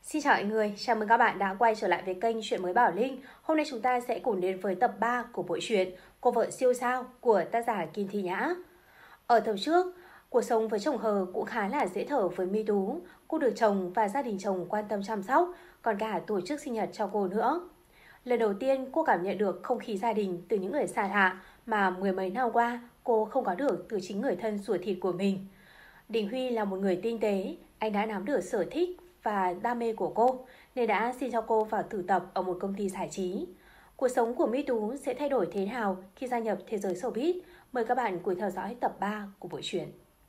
Xin chào mọi người, chào mừng các bạn đã quay trở lại với kênh Chuyện Mới Bảo Linh. Hôm nay chúng ta sẽ cùng đến với tập 3 của bộ truyện Cô Vợ Siêu Sao của tác giả Kim Thị Nhã. Ở tập trước, cuộc sống với chồng hờ cũng khá là dễ thở với My Tú. Cô được chồng và gia đình chồng quan tâm chăm sóc, còn cả tổ chức sinh nhật cho cô nữa. Lần đầu tiên cô cảm nhận được không khí gia đình từ những người xa lạ mà mười mấy năm qua cô không có được từ chính người thân ruột thịt của mình. Đình Huy là một người tinh tế, anh đã nắm được sở thích và đam mê của cô nên đã xin cho cô vào thực tập ở một công ty giải trí. Cuộc sống của My Tú sẽ thay đổi thế nào khi gia nhập thế giới showbiz? Mời các bạn cùng theo dõi tập 3 của bộ truyện.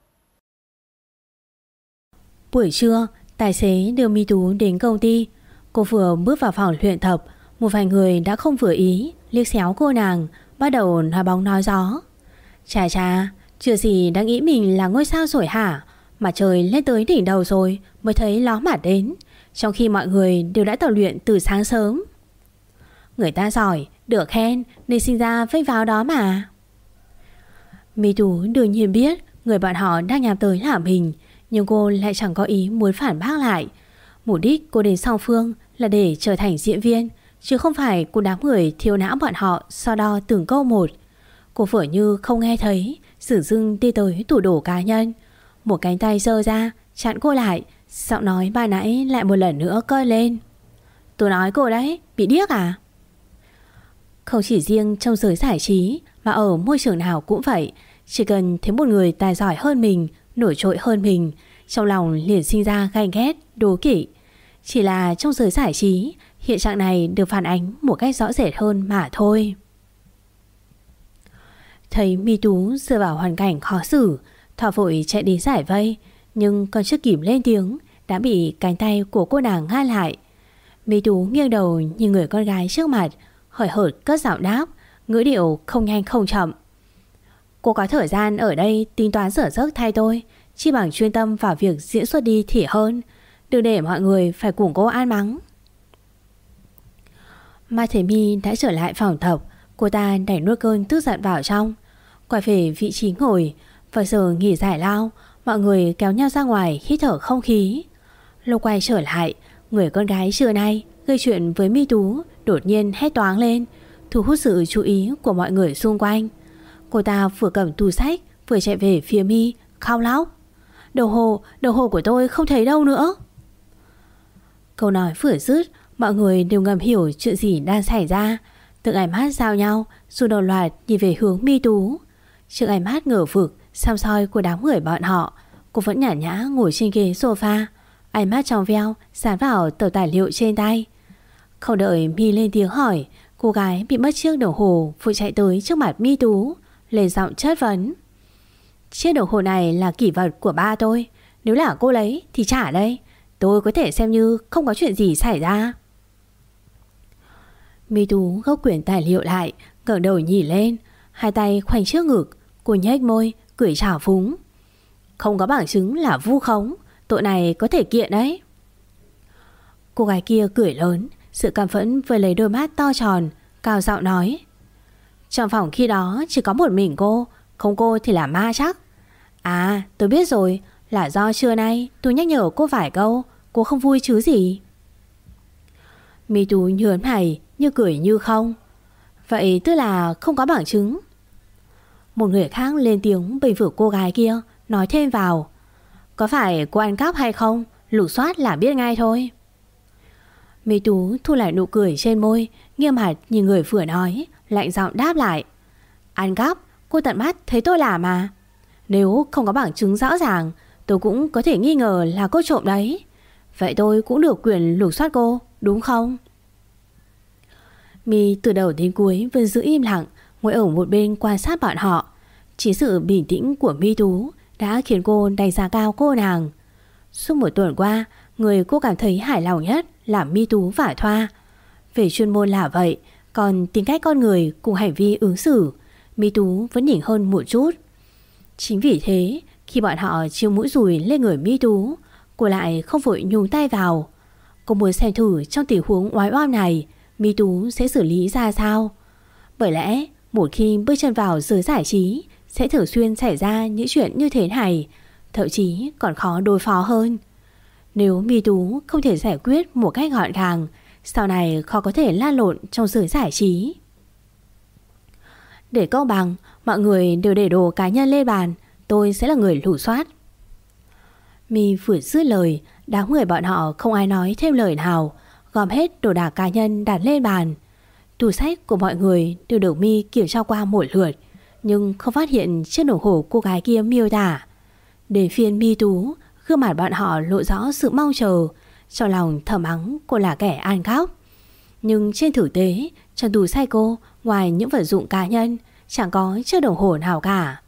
Buổi trưa, tài xế đưa My Tú đến công ty. Cô vừa bước vào phòng luyện tập, một vài người đã không vừa ý liếc xéo cô nàng, bắt đầu nói bóng nói gió. Chà, chưa gì đã nghĩ mình là ngôi sao rồi hả? Mà trời lên tới đỉnh đầu rồi mới thấy ló mặt đến, trong khi mọi người đều đã tập luyện từ sáng sớm. Người ta giỏi, được khen nên sinh ra vênh vào đó mà. My Tú đương nhiên biết người bọn họ đang nhắm tới là mình, nhưng cô lại chẳng có ý muốn phản bác lại. Mục đích cô đến Song Phương là để trở thành diễn viên, chứ không phải của đám người thiếu não bọn họ so đo từng câu một. Cô phở như không nghe thấy, dửng dưng đi tới tủ đồ cá nhân. Một cánh tay giơ ra chặn cô lại, giọng nói ban nãy lại một lần nữa cơi lên. Tôi nói cô đấy, bị điếc à? Không chỉ riêng trong giới giải trí mà ở môi trường nào cũng vậy. Chỉ cần thấy một người tài giỏi hơn mình, nổi trội hơn mình, trong lòng liền sinh ra ganh ghét, đố kỵ. Chỉ là trong giới giải trí, hiện trạng này được phản ánh một cách rõ rệt hơn mà thôi. Thấy My Tú rơi vào hoàn cảnh khó xử, Thỏ vội chạy đến giải vây, nhưng còn chưa kịp lên tiếng đã bị cánh tay của cô nàng ngăn lại. My Tú nghiêng đầu nhìn người con gái trước mặt, hời hợt cất giọng đáp, ngữ điệu không nhanh không chậm. Cô có thời gian ở đây tính toán rửa giấc thay tôi, chi bằng chuyên tâm vào việc diễn xuất đi thì hơn, đừng để mọi người phải cùng cô an mắng. Mai thấy My đã trở lại phòng tập, cô ta đẩy nuốt cơn tức giận vào trong, quay về vị trí ngồi. Vào giờ nghỉ giải lao, mọi người kéo nhau ra ngoài hít thở không khí. Lúc quay trở lại, người con gái trưa nay gây chuyện với My Tú đột nhiên hét toáng lên, thu hút sự chú ý của mọi người xung quanh. Cô ta vừa cầm túi sách vừa chạy về phía My, khóc lóc. Đồng hồ của tôi không thấy đâu nữa. Câu nói vừa dứt, mọi người đều ngầm hiểu chuyện gì đang xảy ra. Từng ánh mắt giao nhau rồi đồng loạt nhìn về hướng My Tú. Trước ánh mắt ngờ vực xăm soi của đám người bọn họ, cô vẫn nhã nhã ngồi trên ghế sofa, ánh mắt trong veo dán vào tờ tài liệu trên tay. Không đợi My lên tiếng hỏi, cô gái bị mất chiếc đồng hồ vội chạy tới trước mặt My Tú, lên giọng chất vấn. Chiếc đồng hồ này là kỷ vật của ba tôi, nếu là cô lấy thì trả đây, tôi có thể xem như không có chuyện gì xảy ra. My Tú gấp quyển tài liệu lại, ngẩng đầu nhìn lên, hai tay khoanh trước ngực, cô nhếch môi cười trào phúng. Không có bằng chứng là vu khống, tội này có thể kiện đấy. Cô gái kia cười lớn, sự căm phẫn với lấy đôi mắt to tròn, cao giọng nói. Trong phòng khi đó chỉ có một mình cô, không cô thì là ma chắc. À, tôi biết rồi, là do trưa nay tôi nhắc nhở cô vài câu, cô không vui chứ gì. My Tú nhớn mày như cười như không. Vậy tức là không có bằng chứng. Một người khác lên tiếng bình vực cô gái kia, nói thêm vào. Có phải cô ăn cắp hay không, lục soát là biết ngay thôi. My Tú thu lại nụ cười trên môi, nghiêm mặt nhìn người vừa nói, lạnh giọng đáp lại. Ăn cắp, cô tận mắt thấy tôi làm mà. Nếu không có bằng chứng rõ ràng, tôi cũng có thể nghi ngờ là cô trộm đấy. Vậy tôi cũng được quyền lục soát cô, đúng không? My từ đầu đến cuối vẫn giữ im lặng, ngồi ở một bên quan sát bọn họ. Chỉ sự bình tĩnh của My Tú đã khiến cô đánh giá cao cô nàng. Suốt một tuần qua, người cô cảm thấy hài lòng nhất là My Tú và Thoa. Về chuyên môn là vậy, còn tính cách con người cùng hành vi ứng xử, My Tú vẫn nhỉnh hơn một chút. Chính vì thế, khi bọn họ chiêu mũi dùi lên người My Tú, cô lại không vội nhúng tay vào. Cô muốn xem thử trong tình huống oái oăm này, My Tú sẽ xử lý ra sao. Bởi lẽ, một khi bước chân vào giới giải trí, sẽ thường xuyên xảy ra những chuyện như thế này, thậm chí còn khó đối phó hơn. Nếu Mi Tú không thể giải quyết một cách gọn gàng, sau này khó có thể lan lộn trong giới giải trí. Để công bằng, mọi người đều để đồ cá nhân lên bàn, tôi sẽ là người lục soát. Mi vừa dứt lời, đám người bọn họ không ai nói thêm lời nào, gom hết đồ đạc cá nhân đặt lên bàn. Tủ sách của mọi người đều được Mi kiểm tra qua một lượt, nhưng không phát hiện chiếc đồng hồ cô gái kia miêu tả. Đến phiên Mi Tú, gương mặt bọn họ lộ rõ sự mong chờ, trong lòng thầm mắng cô là kẻ ăn cắp. Nhưng trên thực tế, trong tủ sách cô, ngoài những vật dụng cá nhân, chẳng có chiếc đồng hồ nào cả.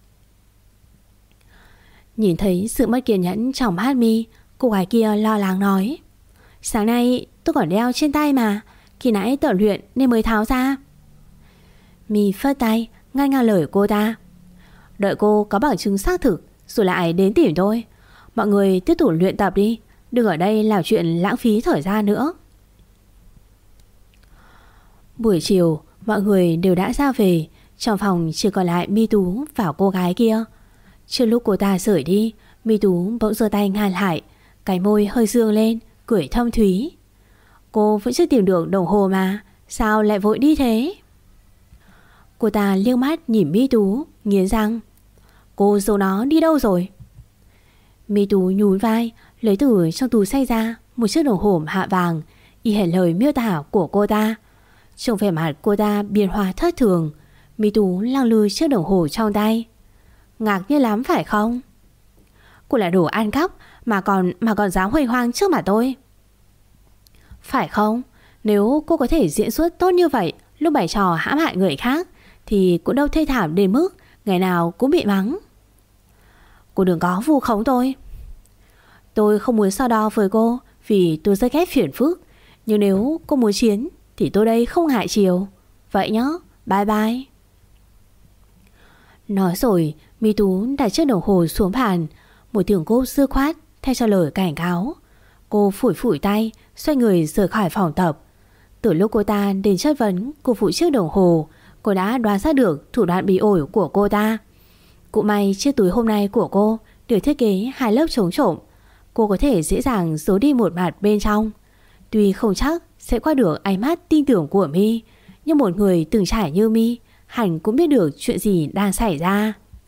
Nhìn thấy sự mất kiên nhẫn trong mắt Mi, cô gái kia lo lắng nói: sáng nay tôi còn đeo trên tay mà, khi nãy tập luyện nên mới tháo ra. Mi phất tay ngăn ngang lời cô ta: đợi cô có bằng chứng xác thực rồi lại đến tìm tôi. Mọi người tiếp tục luyện tập đi, đừng ở đây làm chuyện lãng phí thời gian nữa. Buổi chiều mọi người đều đã ra về, trong phòng chỉ còn lại Mi Tú và cô gái kia. Trước lúc cô ta rời đi, Mi Tú bỗng giơ tay ngăn lại, cái môi hơi dương lên, cười thâm thúy: cô vẫn chưa tìm được đồng hồ mà, sao lại vội đi thế? Cô ta liếc mắt nhìn Mi Tú, nghiến răng: cô giấu nó đi đâu rồi? Mi Tú nhún vai, lấy từ trong túi xách ra một chiếc đồng hồ hạ vàng, y hệt lời miêu tả của cô ta. Trong vẻ mặt cô ta biến hóa thất thường, Mi Tú lăng lư chiếc đồng hồ trong tay. Ngạc nhiên lắm phải không? Cô là đồ ăn cắp mà còn dám huênh hoang trước mặt tôi, phải không? Nếu cô có thể diễn xuất tốt như vậy lúc bày trò hãm hại người khác thì cũng đâu thê thảm đến mức ngày nào cũng bị mắng. Cô đừng có vu khống tôi. Tôi không muốn so đo với cô vì tôi rất ghét phiền phức, nhưng nếu cô muốn chiến thì tôi đây không ngại chiều. Vậy nhá, bye bye. Nói rồi, Mi Tú đặt chiếc đồng hồ xuống bàn, một tiếng cô dư khoát thay cho lời cảnh cáo. Cô phủi phủi tay, xoay người rời khỏi phòng tập. Từ lúc cô ta đến chất vấn cô phụ chiếc đồng hồ, cô đã đoán ra được thủ đoạn bị ổi của cô ta. Cũng may chiếc túi hôm nay của cô được thiết kế 2 lớp chống trộm, cô có thể dễ dàng giấu đi một mặt bên trong. Tuy không chắc sẽ qua được ánh mắt tin tưởng của Mi, nhưng một người từng trải như Mi hẳn cũng biết được chuyện gì đang xảy ra.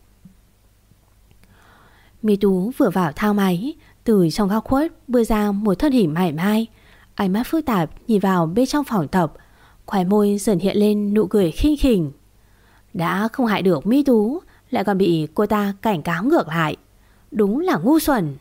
Mi Tú vừa vào thang máy, từ trong góc khuất bước ra một thân hình mảnh mai, ánh mắt phức tạp nhìn vào bên trong phòng tập, khóe môi dần hiện lên nụ cười khinh khỉnh. Đã không hại được Mi Tú, lại còn bị cô ta cảnh cáo ngược lại, đúng là ngu xuẩn.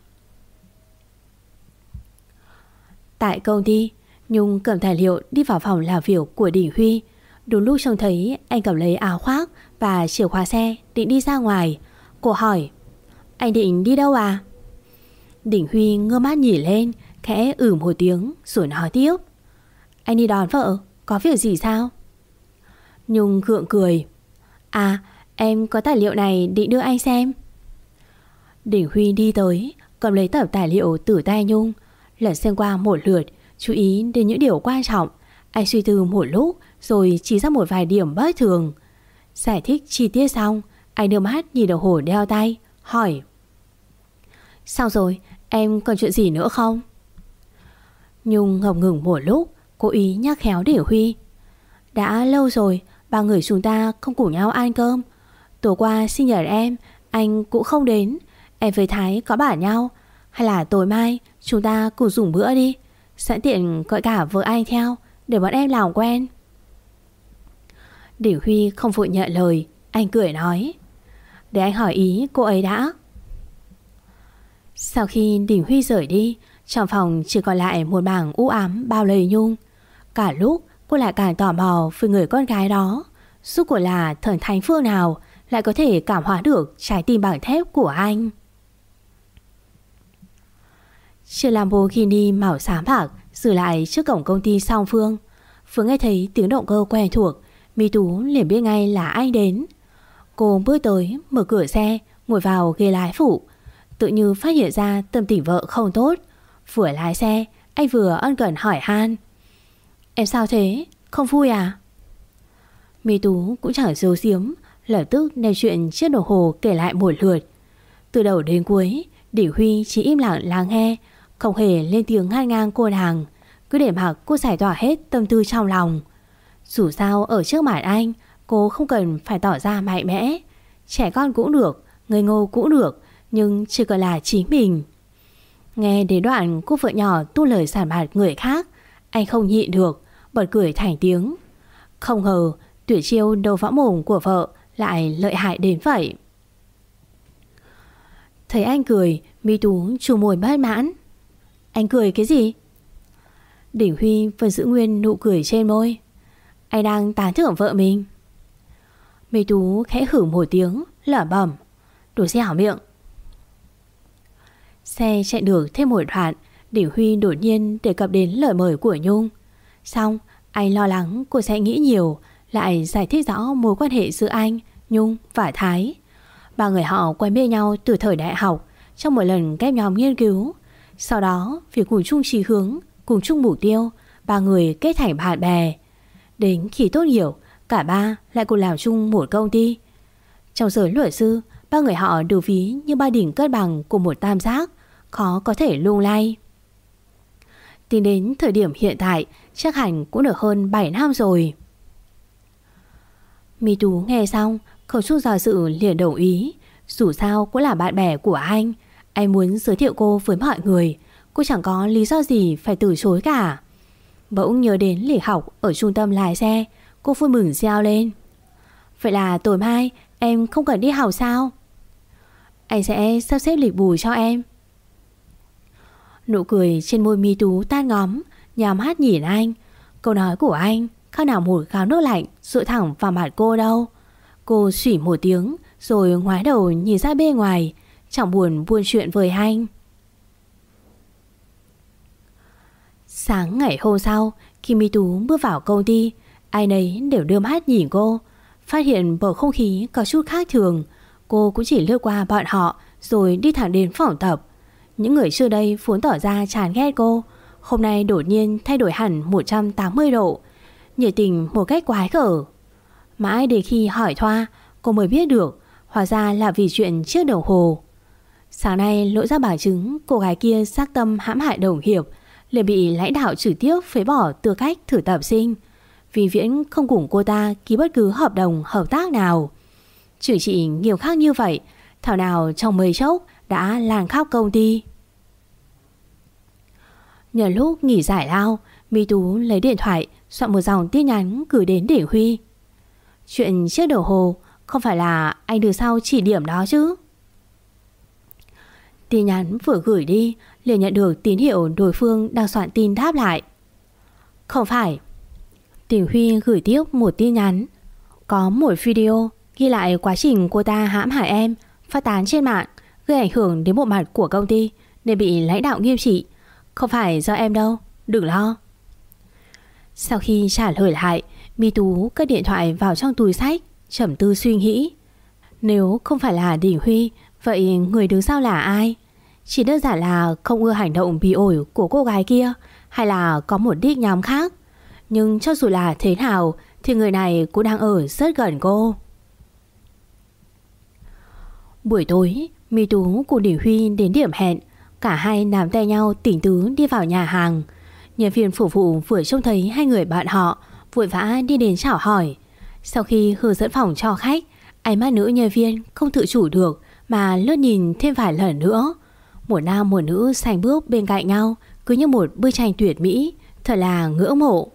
Tại công ty, Nhung cầm tài liệu đi vào phòng làm việc của Đình Huy. Đúng lúc trông thấy anh cầm lấy áo khoác và chìa khóa xe định đi ra ngoài, cô hỏi: anh định đi đâu à? Đình Huy ngơ mắt nhìn lên, khẽ một tiếng rồi nói tiếp: anh đi đón vợ, có việc gì sao? Nhung gượng cười: à, em có tài liệu này định đưa anh xem. Đình Huy đi tới, cầm lấy tập tài liệu từ tay Nhung, lật xem qua một lượt, chú ý đến những điều quan trọng. Anh suy tư một lúc rồi chỉ ra một vài điểm bất thường. Giải thích chi tiết xong, anh đưa mắt nhìn đồng hồ đeo tay, hỏi: sao rồi, em còn chuyện gì nữa không? Nhung ngập ngừng một lúc, cố ý nhắc khéo Đình Huy: đã lâu rồi ba người chúng ta không cùng nhau ăn cơm. Tối qua sinh nhật em, anh cũng không đến. Em với Thái có bảo nhau, hay là tối mai chúng ta cùng dùng bữa đi, sẵn tiện gọi cả vợ anh theo để bọn em làm quen. Đình Huy không vội nhận lời, anh cười nói: để anh hỏi ý cô ấy đã. Sau khi Đình Huy rời đi, trong phòng chỉ còn lại một mảng u ám bao lấy Nhung. Cả lúc cô lại càng tò mò với người con gái đó, suốt cuộc là thần thánh phương nào lại có thể cảm hóa được trái tim bằng thép của anh. Chiếc Lamborghini màu xám bạc dừng lại trước cổng công ty Song Phương. Vừa nghe thấy tiếng động cơ quen thuộc, Mi Tú liền biết ngay là anh đến. Cô bước tới, mở cửa xe, ngồi vào ghế lái phụ, tự như phát hiện ra tâm tình vợ không tốt. Vừa lái xe, anh vừa ân cần hỏi han: em sao thế, không vui à? Mi Tú cũng chẳng giấu giếm, lập tức đem chuyện chiếc đồng hồ kể lại một lượt. Từ đầu đến cuối, Đình Huy chỉ im lặng lắng nghe, không hề lên tiếng ngăn ngang cô nàng, cứ để mặc cô giải tỏa hết tâm tư trong lòng. Dù sao ở trước mặt anh, cô không cần phải tỏ ra mạnh mẽ. Trẻ con cũng được, ngây ngô cũng được, nhưng chỉ cần là chính mình. Nghe đến đoạn cô vợ nhỏ tu lời sản bạt người khác, anh không nhịn được, bật cười thành tiếng. Không ngờ tuyệt chiêu đầu võ mồm của vợ lại lợi hại đến vậy. Thấy anh cười, Mi Tú chu môi bất mãn. Anh cười cái gì? Đỉnh Huy vẫn giữ nguyên nụ cười trên môi. Anh đang tán thưởng vợ mình. Mi Tú khẽ hử một tiếng, lẩm bẩm. Đồ dẻo miệng. Xe chạy được thêm một đoạn, Đỉnh Huy đột nhiên đề cập đến lời mời của Nhung. Xong anh lo lắng cô sẽ nghĩ nhiều, lại giải thích rõ mối quan hệ giữa anh, Nhung và Thái. Ba người họ quen biết nhau từ thời đại học, trong một lần ghép nhóm nghiên cứu. Sau đó vì cùng chung chí hướng, cùng chung mục tiêu, ba người kết thành bạn bè. Đến khi tốt nghiệp, cả ba lại cùng làm chung một công ty. Trong giới luật sư, ba người họ được ví như ba đỉnh cân bằng của một tam giác, khó có thể lung lay. Tính đến thời điểm hiện tại, chắc hẳn cũng được hơn 7 năm rồi. Mi Tú nghe xong, không chút do dự liền đồng ý. Dù sao cũng là bạn bè của anh muốn giới thiệu cô với mọi người, cô chẳng có lý do gì phải từ chối cả. Bỗng nhớ đến lịch học ở trung tâm lái xe, cô vui mừng reo lên. Vậy là tối mai em không cần đi học sao? Anh sẽ sắp xếp lịch bù cho em. Nụ cười trên môi Mi Tú tan ngóm, nhắm mắt nhìn anh. Câu nói của anh khác nào một gáo nước lạnh dội thẳng vào mặt cô đâu. Cô xỉ một tiếng rồi ngoái đầu nhìn ra bên ngoài, chẳng buồn buôn chuyện với anh. Sáng ngày hôm sau, khi Mi Tú bước vào công ty, ai nấy đều đưa mắt nhìn cô. Phát hiện bầu không khí có chút khác thường, cô cũng chỉ lướt qua bọn họ rồi đi thẳng đến phòng tập. Những người trước đây vốn tỏ ra chán ghét cô, hôm nay đột nhiên thay đổi hẳn 180 độ, nhiệt tình một cách quái gở. Mãi đến khi hỏi Thoa, cô mới biết được hóa ra là vì chuyện chiếc đồng hồ. Sáng nay lộ ra bằng chứng cô gái kia xác tâm hãm hại đồng hiệp, liền bị lãnh đạo trực tiếp phế bỏ tư cách thử tập sinh, vì Viễn không cùng cô ta ký bất cứ hợp đồng hợp tác nào. Chửi chị nghiêm khắc như vậy, thảo nào trong mấy chốc đã lan khắp công ty. Nhân lúc nghỉ giải lao, Mi Tú lấy điện thoại soạn một dòng tin nhắn gửi đến Đỉnh Huy. Chuyện chiếc đồng hồ không phải là anh đưa sau chỉ điểm đó chứ? Tin nhắn vừa gửi đi liền nhận được tín hiệu đối phương đang soạn tin đáp lại. Không phải. Đỉnh Huy gửi tiếp một tin nhắn. Có một video ghi lại quá trình cô ta hãm hại em, phát tán trên mạng, gây ảnh hưởng đến bộ mặt của công ty nên bị lãnh đạo nghiêm trị. Không phải do em đâu, đừng lo. Sau khi trả lời lại, Mi Tú cất điện thoại vào trong túi xách, trầm tư suy nghĩ. Nếu không phải là Đỉnh Huy, vậy người đứng sau là ai? Chỉ đơn giản là không ưa hành động bị ổi của cô gái kia, hay là có một đích nhắm khác? Nhưng cho dù là thế nào thì người này cũng đang ở rất gần cô. Buổi tối, Mi Tú cùng Đỉnh Huy đến điểm hẹn. Cả hai nắm tay nhau tỉnh tứ đi vào nhà hàng. Nhân viên phục vụ vừa trông thấy hai người bạn họ, vội vã đi đến chào hỏi. Sau khi hướng dẫn phòng cho khách, ánh mắt nữ nhân viên không tự chủ được mà lướt nhìn thêm vài lần nữa. Một nam một nữ sánh bước bên cạnh nhau, cứ như một bức tranh tuyệt mỹ, thật là ngưỡng mộ.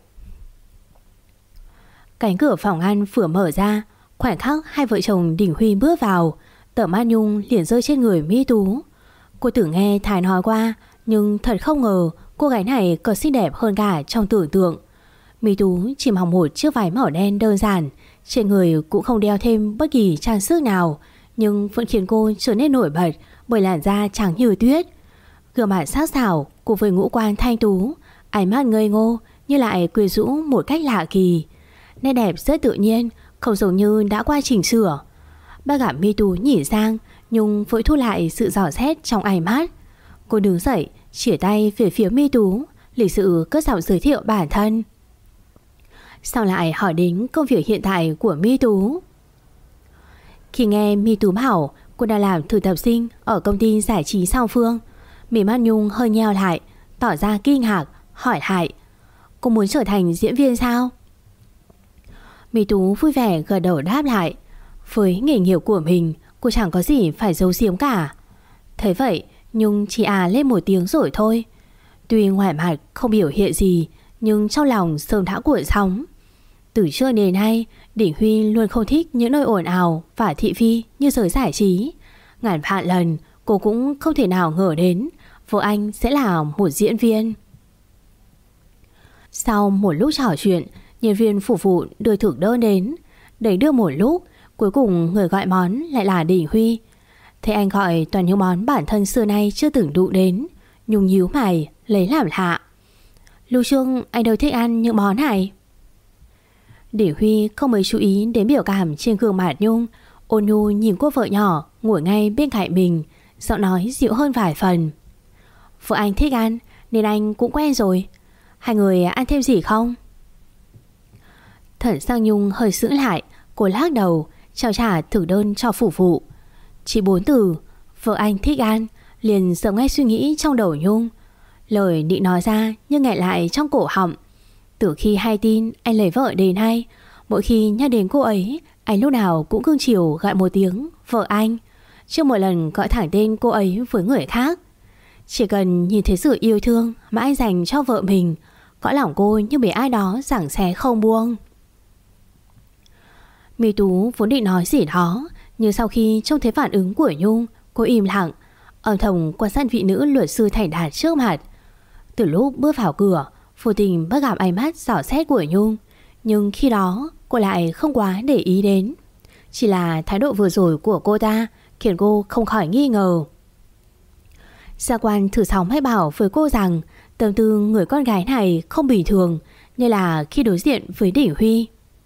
Cánh cửa phòng ăn vừa mở ra, khoảnh khắc hai vợ chồng Đỉnh Huy bước vào, tầm mắt Nhung liền rơi trên người Mi Tú. Cô từng nghe Thái nói qua, nhưng thật không ngờ cô gái này còn xinh đẹp hơn cả trong tưởng tượng. Mi Tú chỉ mặc một chiếc váy màu đen đơn giản, trên người cũng không đeo thêm bất kỳ trang sức nào, nhưng vẫn khiến cô trở nên nổi bật bởi làn da trắng như tuyết. Gương mặt sắc sảo cùng với ngũ quan thanh tú, ánh mắt ngây ngô như lại quyến rũ một cách lạ kỳ. Nét đẹp rất tự nhiên, không giống như đã qua chỉnh sửa. Bác gặp Mi Tú nhìn sang, Nhung vội thu lại sự dò xét trong ánh mắt. Cô đứng dậy, chìa tay về phía Mi Tú, lịch sự cất giọng giới thiệu bản thân. Sau lại hỏi đến công việc hiện tại của Mi Tú. Khi nghe Mi Tú bảo cô đang làm thực tập sinh ở công ty giải trí Song Phương, Mỉ mắt Nhung hơi nheo lại, tỏ ra kinh ngạc, hỏi lại: Cô muốn trở thành diễn viên sao? Mỹ Tú vui vẻ gật đầu đáp lại. Với nghề nghiệp của mình, cô chẳng có gì phải giấu giếm cả. Thế vậy Nhung chỉ lên một tiếng rồi thôi. Tuy ngoài mặt không biểu hiện gì, nhưng trong lòng sớm đã cuộn sóng. Từ trước đến nay, Đỉnh Huy luôn không thích những nơi ồn ào và thị phi như giới giải trí. Ngàn vạn lần cô cũng không thể nào ngờ đến vợ anh sẽ là một diễn viên. Sau một lúc trò chuyện, nhân viên phục vụ đưa thực đơn đến. Đẩy đưa một lúc, cuối cùng người gọi món lại là Đỉnh Huy. Thấy anh gọi toàn những món bản thân xưa nay chưa từng đụng đến, Nhung nhíu mày lấy làm lạ. Lưu Trương, anh đâu thích ăn những món này. Đỉnh Huy không mấy chú ý đến biểu cảm trên gương mặt Nhung, ôn nhu nhìn cô vợ nhỏ ngồi ngay bên cạnh mình, giọng nói dịu hơn vài phần. Vợ anh thích ăn nên anh cũng quen rồi. Hai người ăn thêm gì không? Thần sắc Nhung hơi sững lại, cô lắc đầu, trao trả thực đơn cho phục vụ. Chỉ 4 từ, vợ anh thích ăn, liền dập ngay suy nghĩ trong đầu Nhung. Lời định nói ra nhưng nghẹn lại trong cổ họng. Từ khi hay tin anh lấy vợ đến nay, mỗi khi nhắc đến cô ấy, anh lúc nào cũng cưng chiều gọi một tiếng vợ anh, chưa một lần gọi thẳng tên cô ấy với người khác. Chỉ cần nhìn thấy sự yêu thương mà anh dành cho vợ mình, cõi lòng cô như bị ai đó giằng xé không buông. Mỹ Tú vốn định nói gì đó, nhưng sau khi trông thấy phản ứng của Nhung, cô im lặng, âm thầm quan sát vị nữ luật sư thành đạt trước mặt. Từ lúc bước vào cửa, vô tình bắt gặp ánh mắt dò xét của Nhung, nhưng khi đó cô lại không quá để ý đến. Chỉ là thái độ vừa rồi của cô ta khiến cô không khỏi nghi ngờ. Gia quan thử sóng hay bảo với cô rằng tâm tư người con gái này không bình thường, như là khi đối diện với Đỉnh Huy.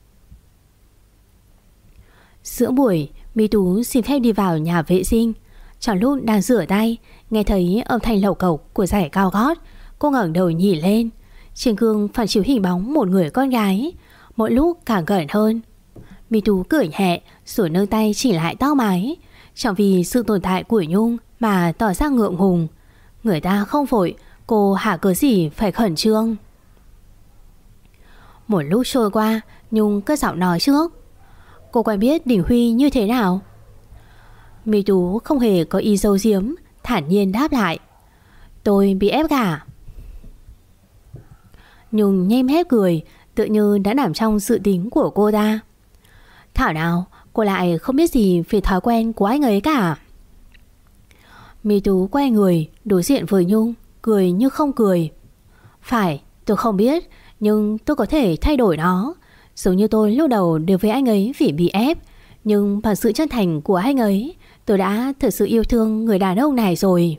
Giữa buổi, Mỹ Tú xin phép đi vào nhà vệ sinh. Trong lúc đang rửa tay, nghe thấy âm thanh lộc cộc của giày cao gót, cô ngẩng đầu nhìn lên. Trên gương phản chiếu hình bóng một người con gái, mỗi lúc càng gần hơn. Mỹ Tú cười nhẹ rồi nâng tay chỉnh lại tóc mái, chẳng vì sự tồn tại của Nhung mà tỏ ra ngượng ngùng. Người ta không vội, cô hả cớ gì phải khẩn trương. Một lúc trôi qua, Nhung cất giọng nói trước. Cô quen biết Đỉnh Huy như thế nào? Mỹ Tú không hề có ý giấu giếm, thản nhiên đáp lại. Tôi bị ép gả. Nhung nhem hép cười, tự như đã nằm trong dự tính của cô ta. Thảo nào cô lại không biết gì về thói quen của anh ấy cả. Mỹ Tú quay người đối diện với Nhung, cười như không cười. Phải, tôi không biết, nhưng tôi có thể thay đổi nó. Giống như tôi lúc đầu đều với anh ấy vì bị ép, nhưng bằng sự chân thành của anh ấy, tôi đã thực sự yêu thương người đàn ông này rồi.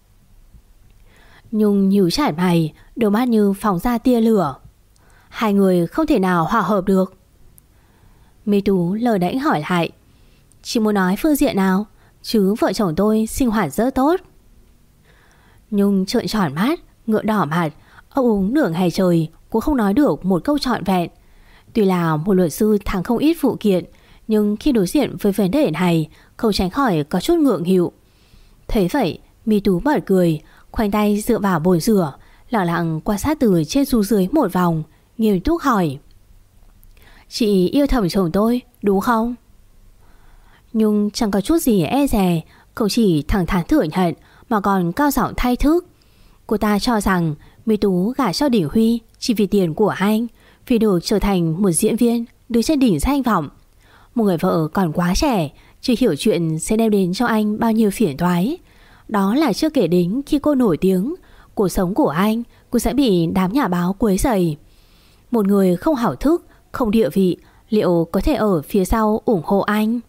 Nhung nhíu chặt mày, đôi mắt như phóng ra tia lửa. Hai người không thể nào hòa hợp được. Mỹ Tú lờ đễnh hỏi lại. Chị muốn nói phương diện nào? Chứ vợ chồng tôi sinh hoạt rất tốt. Nhung trợn tròn mắt, ngựa đỏ mặt, ấp úng nửa ngày trời cũng không nói được một câu trọn vẹn. Tuy là một luật sư thắng không ít vụ kiện, nhưng khi đối diện với vấn đề này, không tránh khỏi có chút ngượng nghịu. Thế vậy, Mỹ Tú bật cười, khoanh tay dựa vào bồn rửa, lặng lặng quan sát từ trên xuống dưới một vòng, nghiêm túc hỏi. Chị yêu thầm chồng tôi, đúng không? Nhung chẳng có chút gì e dè, không chỉ thẳng thắn thừa nhận mà còn cao giọng thay thức. Cô ta cho rằng Mỹ Tú gả cho Đỉnh Huy chỉ vì tiền của anh, vì được trở thành một diễn viên đứng trên đỉnh danh vọng. Một người vợ còn quá trẻ, chưa hiểu chuyện sẽ đem đến cho anh bao nhiêu phiền toái. Đó là chưa kể đến khi cô nổi tiếng, cuộc sống của anh cũng sẽ bị đám nhà báo quấy rầy. Một người không hảo thức, không địa vị, liệu có thể ở phía sau ủng hộ anh?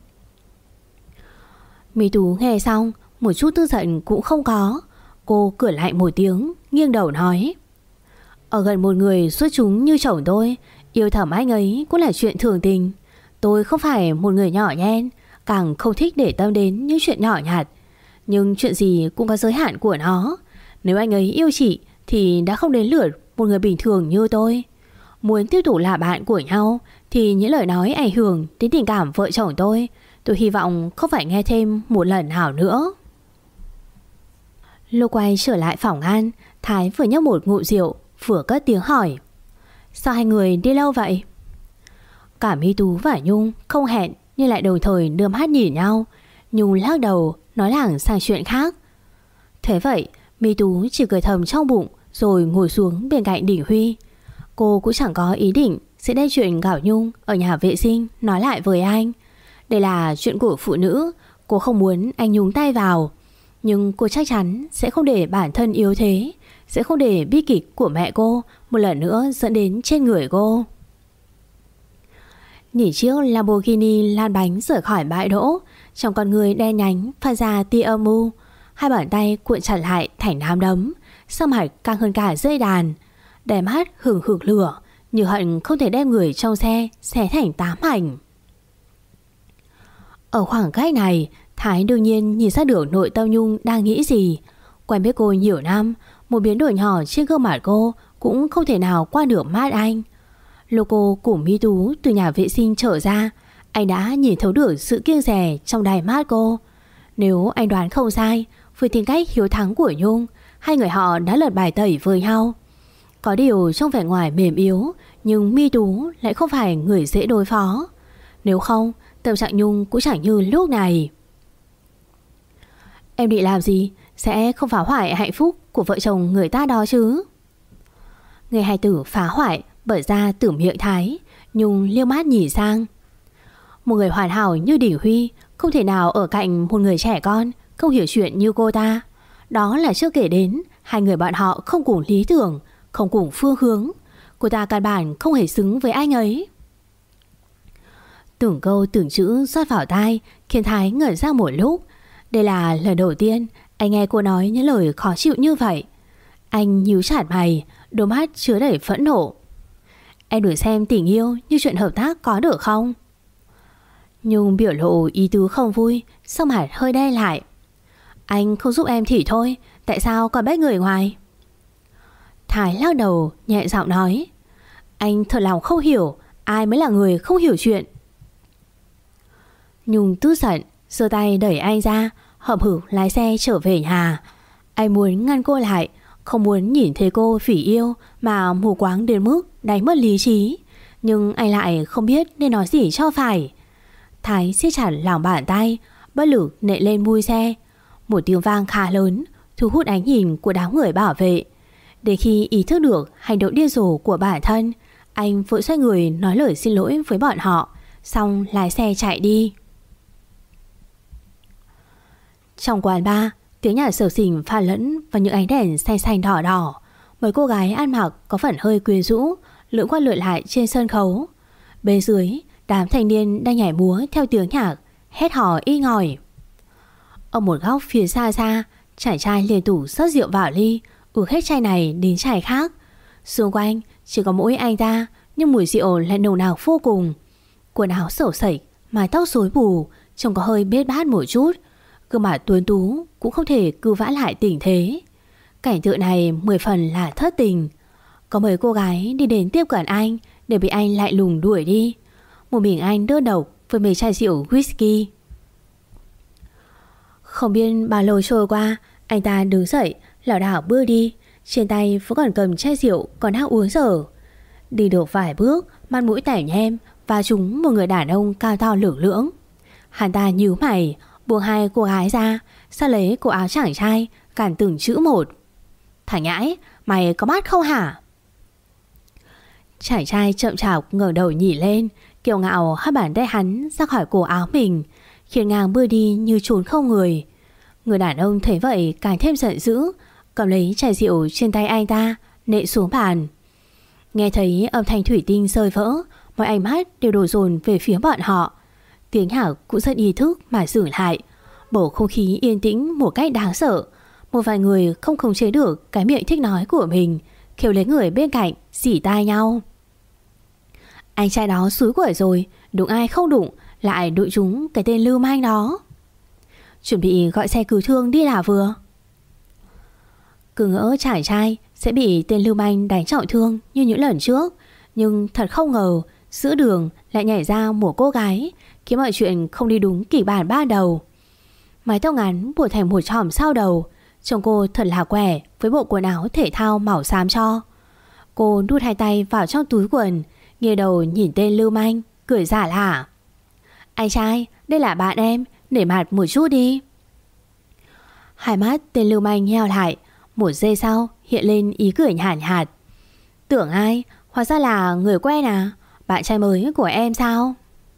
Mỹ Tú nghe xong, một chút tức giận cũng không có. Cô cười lại một tiếng, nghiêng đầu nói. Ở gần một người xuất chúng như chồng tôi, yêu thầm anh ấy cũng là chuyện thường tình. Tôi không phải một người nhỏ nhen, càng không thích để tâm đến những chuyện nhỏ nhặt. Nhưng chuyện gì cũng có giới hạn của nó. Nếu anh ấy yêu chị thì đã không đến lượt một người bình thường như tôi. Muốn tiếp tục là bạn của nhau thì những lời nói ảnh hưởng đến tình cảm vợ chồng tôi hy vọng không phải nghe thêm một lần nào nữa. Lúc quay trở lại phòng ăn, Thái vừa nhấp một ngụm rượu, vừa cất tiếng hỏi: Sao hai người đi lâu vậy? Cả Mi Tú và Nhung không hẹn nhưng lại đồng thời đưa mắt nhìn nhau. Nhung lắc đầu nói lảng sang chuyện khác. Thế vậy Mi Tú chỉ cười thầm trong bụng rồi ngồi xuống bên cạnh Đình Huy. Cô cũng chẳng có ý định sẽ đem chuyện Gạo Nhung ở nhà vệ sinh nói lại với anh. Đây là chuyện của phụ nữ, cô không muốn anh nhúng tay vào. Nhưng cô chắc chắn sẽ không để bản thân yếu thế, sẽ không để bi kịch của mẹ cô một lần nữa dẫn đến trên người cô. Nhìn chiếc Lamborghini lăn bánh rời khỏi bãi đỗ, trong con người đen nhánh phát ra tia âm u. Hai bàn tay cuộn chặt lại thành nắm đấm, sắc mặt căng hơn cả dây đàn, đáy mắt hừng hực lửa, như hận không thể đem người trong xe xé thành 8 mảnh. Ở khoảng cách này, Thái đương nhiên nhìn ra được nội tâm Nhung đang nghĩ gì. Quen biết cô nhiều năm, một biến đổi nhỏ trên gương mặt cô cũng không thể nào qua được mắt anh. Lúc cô cùng Mi Tú từ nhà vệ sinh trở ra, anh đã nhìn thấu được sự kiêng dè trong đáy mắt cô. Nếu anh đoán không sai, với tính cách hiếu thắng của Nhung, hai người họ đã lật bài tẩy với nhau. Có điều trong vẻ ngoài mềm yếu, nhưng Mi Tú lại không phải người dễ đối phó. Nếu không, tâm trạng Nhung cũng chẳng như lúc này. Em định làm gì? Sẽ không phá hoại hạnh phúc của vợ chồng người ta đó chứ? Nghe hai từ phá hoại bởi ra từ miệng Thái, Nhung liếc mắt nhìn sang. Một người hoàn hảo như Đình Huy không thể nào ở cạnh một người trẻ con không hiểu chuyện như cô ta. Đó là chưa kể đến hai người bọn họ không cùng lý tưởng, không cùng phương hướng. Cô ta căn bản không hề xứng với anh ấy. Từng câu từng chữ rót vào tai khiến Thái ngẩn ra một lúc. Đây là lần đầu tiên anh nghe cô nói những lời khó chịu như vậy. Anh nhíu chặt mày, đôi mắt chứa đầy phẫn nộ. Em đừng xem tình yêu như chuyện hợp tác có được không? Nhung biểu lộ ý tứ không vui, sắc mặt hơi đen lại. Anh không giúp em thì thôi, tại sao còn bách người ngoài? Thái lắc đầu nhẹ giọng nói. Anh thật lòng không hiểu ai mới là người không hiểu chuyện. Nhung tức giận, giơ tay đẩy anh ra, hậm hực lái xe trở về nhà. Anh muốn ngăn cô lại, không muốn nhìn thấy cô phỉ yêu mà mù quáng đến mức đánh mất lý trí. Nhưng anh lại không biết nên nói gì cho phải. Thái siết chặt lòng bàn tay, bất lực nện lên mui xe. Một tiếng vang khá lớn thu hút ánh nhìn của đám người bảo vệ. Để khi ý thức được hành động điên rồ của bản thân, anh vội xoay người nói lời xin lỗi với bọn họ, xong lái xe chạy đi. Trong quán bar, tiếng nhạc xầu xình pha lẫn vào những ánh đèn xanh xanh đỏ đỏ. Mấy cô gái ăn mặc có phần hơi quyến rũ lượn qua lượn lại trên sân khấu. Bên dưới, đám thanh niên đang nhảy múa theo tiếng nhạc, hét hò y ngòi. Ở một góc phía xa xa, chàng trai liên tục rót rượu vào ly, uống hết chai này đến chai khác. Xung quanh chỉ có mỗi anh ta, nhưng mùi rượu lại nồng nặc vô cùng. Quần áo xẩu xẩy, mái tóc rối bù, trông có hơi bết bát một chút. Gương mặt tuấn tú cũng không thể cứu vãn lại tình thế. Cảnh tượng này 10 phần là thất tình. Có mấy cô gái đi đến tiếp cận anh để bị anh lại lùng đuổi đi. Một mình anh đơn độc với mấy chai rượu whisky. Không biết bao lâu trôi qua, anh ta đứng dậy lảo đảo bước đi, trên tay vẫn còn cầm chai rượu còn đang uống dở. Đi được vài bước, mặt mũi tẻ nhem và trúng một người đàn ông cao to lửng lưỡng. Hắn ta nhíu mày, buông hai cô gái ra, sau lấy cổ áo chàng trai, cản từng chữ một. Thằng nhãi, mày có mắt không hả? Chàng trai chậm chạp ngẩng đầu nhìn lên, kiêu ngạo hất bàn tay hắn ra khỏi cổ áo mình, khiến ngang bước đi như trốn không người. Người đàn ông thấy vậy càng thêm giận dữ, cầm lấy chai rượu trên tay anh ta nện xuống bàn. Nghe thấy âm thanh thủy tinh rơi vỡ, mọi ánh mắt đều đổ dồn về phía bọn họ. Tiếng nhạc cũng rất ý thức mà dừng lại. Bầu không khí yên tĩnh một cách đáng sợ. Một vài người không khống chế được cái miệng thích nói của mình, kêu lấy người bên cạnh xỉ tai nhau. Anh trai đó xúi quẩy rồi, đụng ai không đụng, lại đụng trúng cái tên lưu manh đó. Chuẩn bị gọi xe cứu thương đi là vừa. Cứ ngỡ chàng trai sẽ bị tên lưu manh đánh trọng thương như những lần trước, nhưng thật không ngờ giữa đường lại nhảy ra một cô gái, khiến mọi chuyện không đi đúng kịch bản ban đầu. Mái tóc ngắn buộc thành một chòm sau đầu, Trông cô thật là khỏe với bộ quần áo thể thao màu xám cho. Cô đút hai tay vào trong túi quần, nghiêng đầu nhìn tên lưu manh, cười giả lả. Anh trai, đây là bạn em, nể mặt một chút đi. Hai mắt tên lưu manh nheo lại, một giây sau hiện lên ý cười nhàn nhạt. Tưởng ai, hóa ra là người quen à, bạn trai mới của em sao?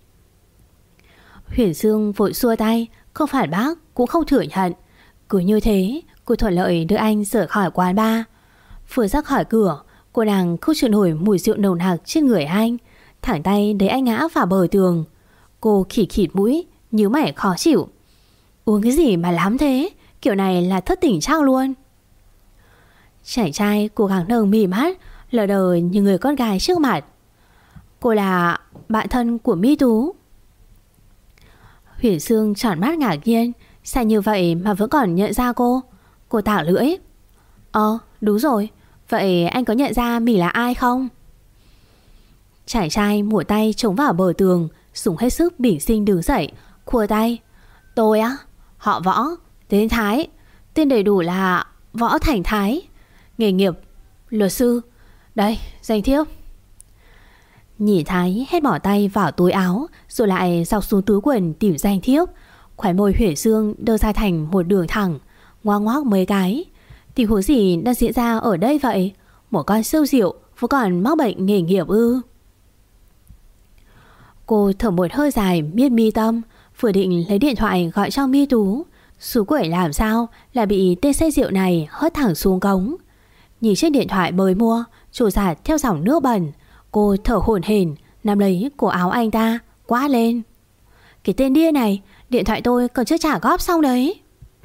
Huyền Dương vội xua tay, không phản bác cũng không thừa nhận. Cứ như thế, cô thuận lợi đưa anh rời khỏi quán bar. Vừa ra khỏi cửa, cô nàng không chịu nổi mùi rượu nồng nặc trên người anh, thẳng tay đẩy anh ngã vào bờ tường. Cô khịt khịt mũi, nhíu mày khó chịu. Uống cái gì mà lắm thế, kiểu này là thất tình chắc luôn. Chàng trai cố gắng nâng mỉ mắt, lờ đờ như người con gái trước mặt. Cô là bạn thân của Mỹ Tú. Huyền Dương tròn mắt ngạc nhiên, sao như vậy mà vẫn còn nhận ra cô? Cô tảo lưỡi. Đúng rồi, vậy anh có nhận ra mình là ai không? Chàng trai mùa tay chống vào bờ tường, dùng hết sức bình sinh đứng dậy, khua tay. Tôi á, họ Võ, tên Thái, tên đầy đủ là Võ Thành Thái, nghề nghiệp luật sư. Đây, danh thiếp. Nhị Thái hết bỏ tay vào túi áo, rồi lại dọc xuống túi quần tìm danh thiếp. Khóe môi Huyền Dương đơ ra thành một đường thẳng, ngoác ngoác mấy cái. Tình huống gì đang diễn ra ở đây vậy? Một con siêu rượu vẫn còn mắc bệnh nghề nghiệp ư? Cô thở một hơi dài miết mi tâm, vừa định lấy điện thoại gọi cho Mi Tú, xú quẩy làm sao lại bị tên xe rượu này hất thẳng xuống cống. Nhìn chiếc điện thoại mới mua trôi giạt theo dòng nước bẩn, cô thở hổn hển nắm lấy cổ áo anh ta, quát lên. Cái tên điên này, điện thoại tôi còn chưa trả góp xong đấy.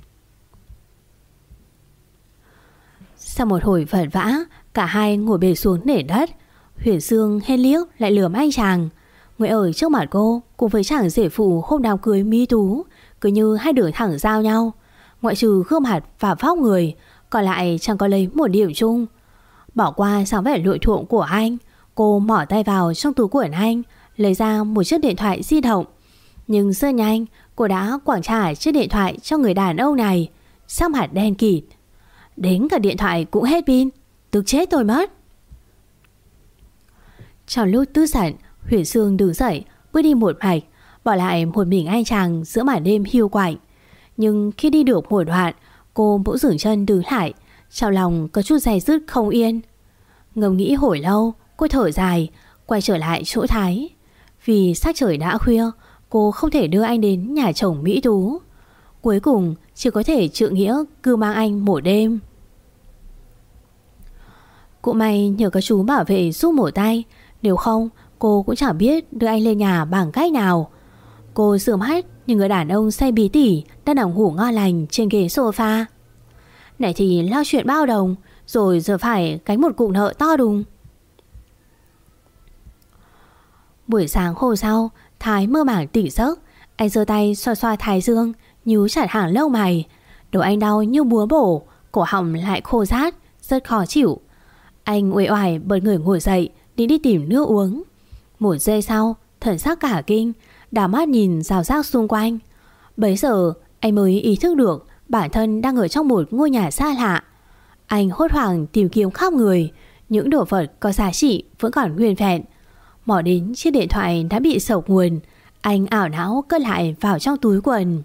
Sau một hồi vật vã, cả hai ngồi bệt xuống nền đất. Huyền Dương hên liếc lại lườm anh chàng. Người ở trước mặt cô cùng với chàng rể phụ hôm đám cưới Mỹ Tú cứ như hai đường thẳng giao nhau. Ngoại trừ gương mặt và vóc người, còn lại chẳng có lấy một điểm chung. Bỏ qua dáng vẻ lụi thuộm của anh, cô mỏ tay vào trong túi quần anh, lấy ra một chiếc điện thoại di động. Nhưng rất nhanh cô đã quẳng trả chiếc điện thoại cho người đàn ông này, sắc mặt đen kịt. Đến cả điện thoại cũng hết pin, tức chết tôi mất. Trong lúc tức giận, Huyền Dương đứng dậy bước đi một mạch, bỏ lại một mình anh chàng giữa màn đêm hiu quạnh. Nhưng khi đi được một đoạn, cô bỗng dừng chân đứng lại, trong lòng có chút day dứt không yên. Ngẫm nghĩ hồi lâu, cô thở dài, quay trở lại chỗ Thái. Vì sắc trời đã khuya, cô không thể đưa anh đến nhà chồng Mỹ Tú. Cuối cùng chỉ có thể trượng nghĩa cứ mang anh một đêm. Cũng may nhờ có chú bảo vệ giúp một tay, nếu không cô cũng chẳng biết đưa anh lên nhà bằng cách nào. Cô sườm mắt như người đàn ông say bí tỉ đang nằm ngủ ngon lành trên ghế sofa. Này thì lo chuyện bao đồng, rồi giờ phải gánh một cục nợ to đùng. Buổi sáng hôm sau, Thái mơ màng tỉnh giấc. Anh giơ tay xoa xoa thái dương, nhíu chặt hàng lông mày. Đầu anh đau như búa bổ, cổ họng lại khô rát, rất khó chịu. Anh uể oải bật người ngồi dậy, định đi tìm nước uống. Một giây sau, thần sắc cả kinh, đảo mắt nhìn rào rác xung quanh. Bấy giờ anh mới ý thức được bản thân đang ở trong một ngôi nhà xa lạ. Anh hốt hoảng tìm kiếm khắp người, những đồ vật có giá trị vẫn còn nguyên vẹn. Mò đến chiếc điện thoại đã bị sộc nguồn, anh ảo não cất lại vào trong túi quần.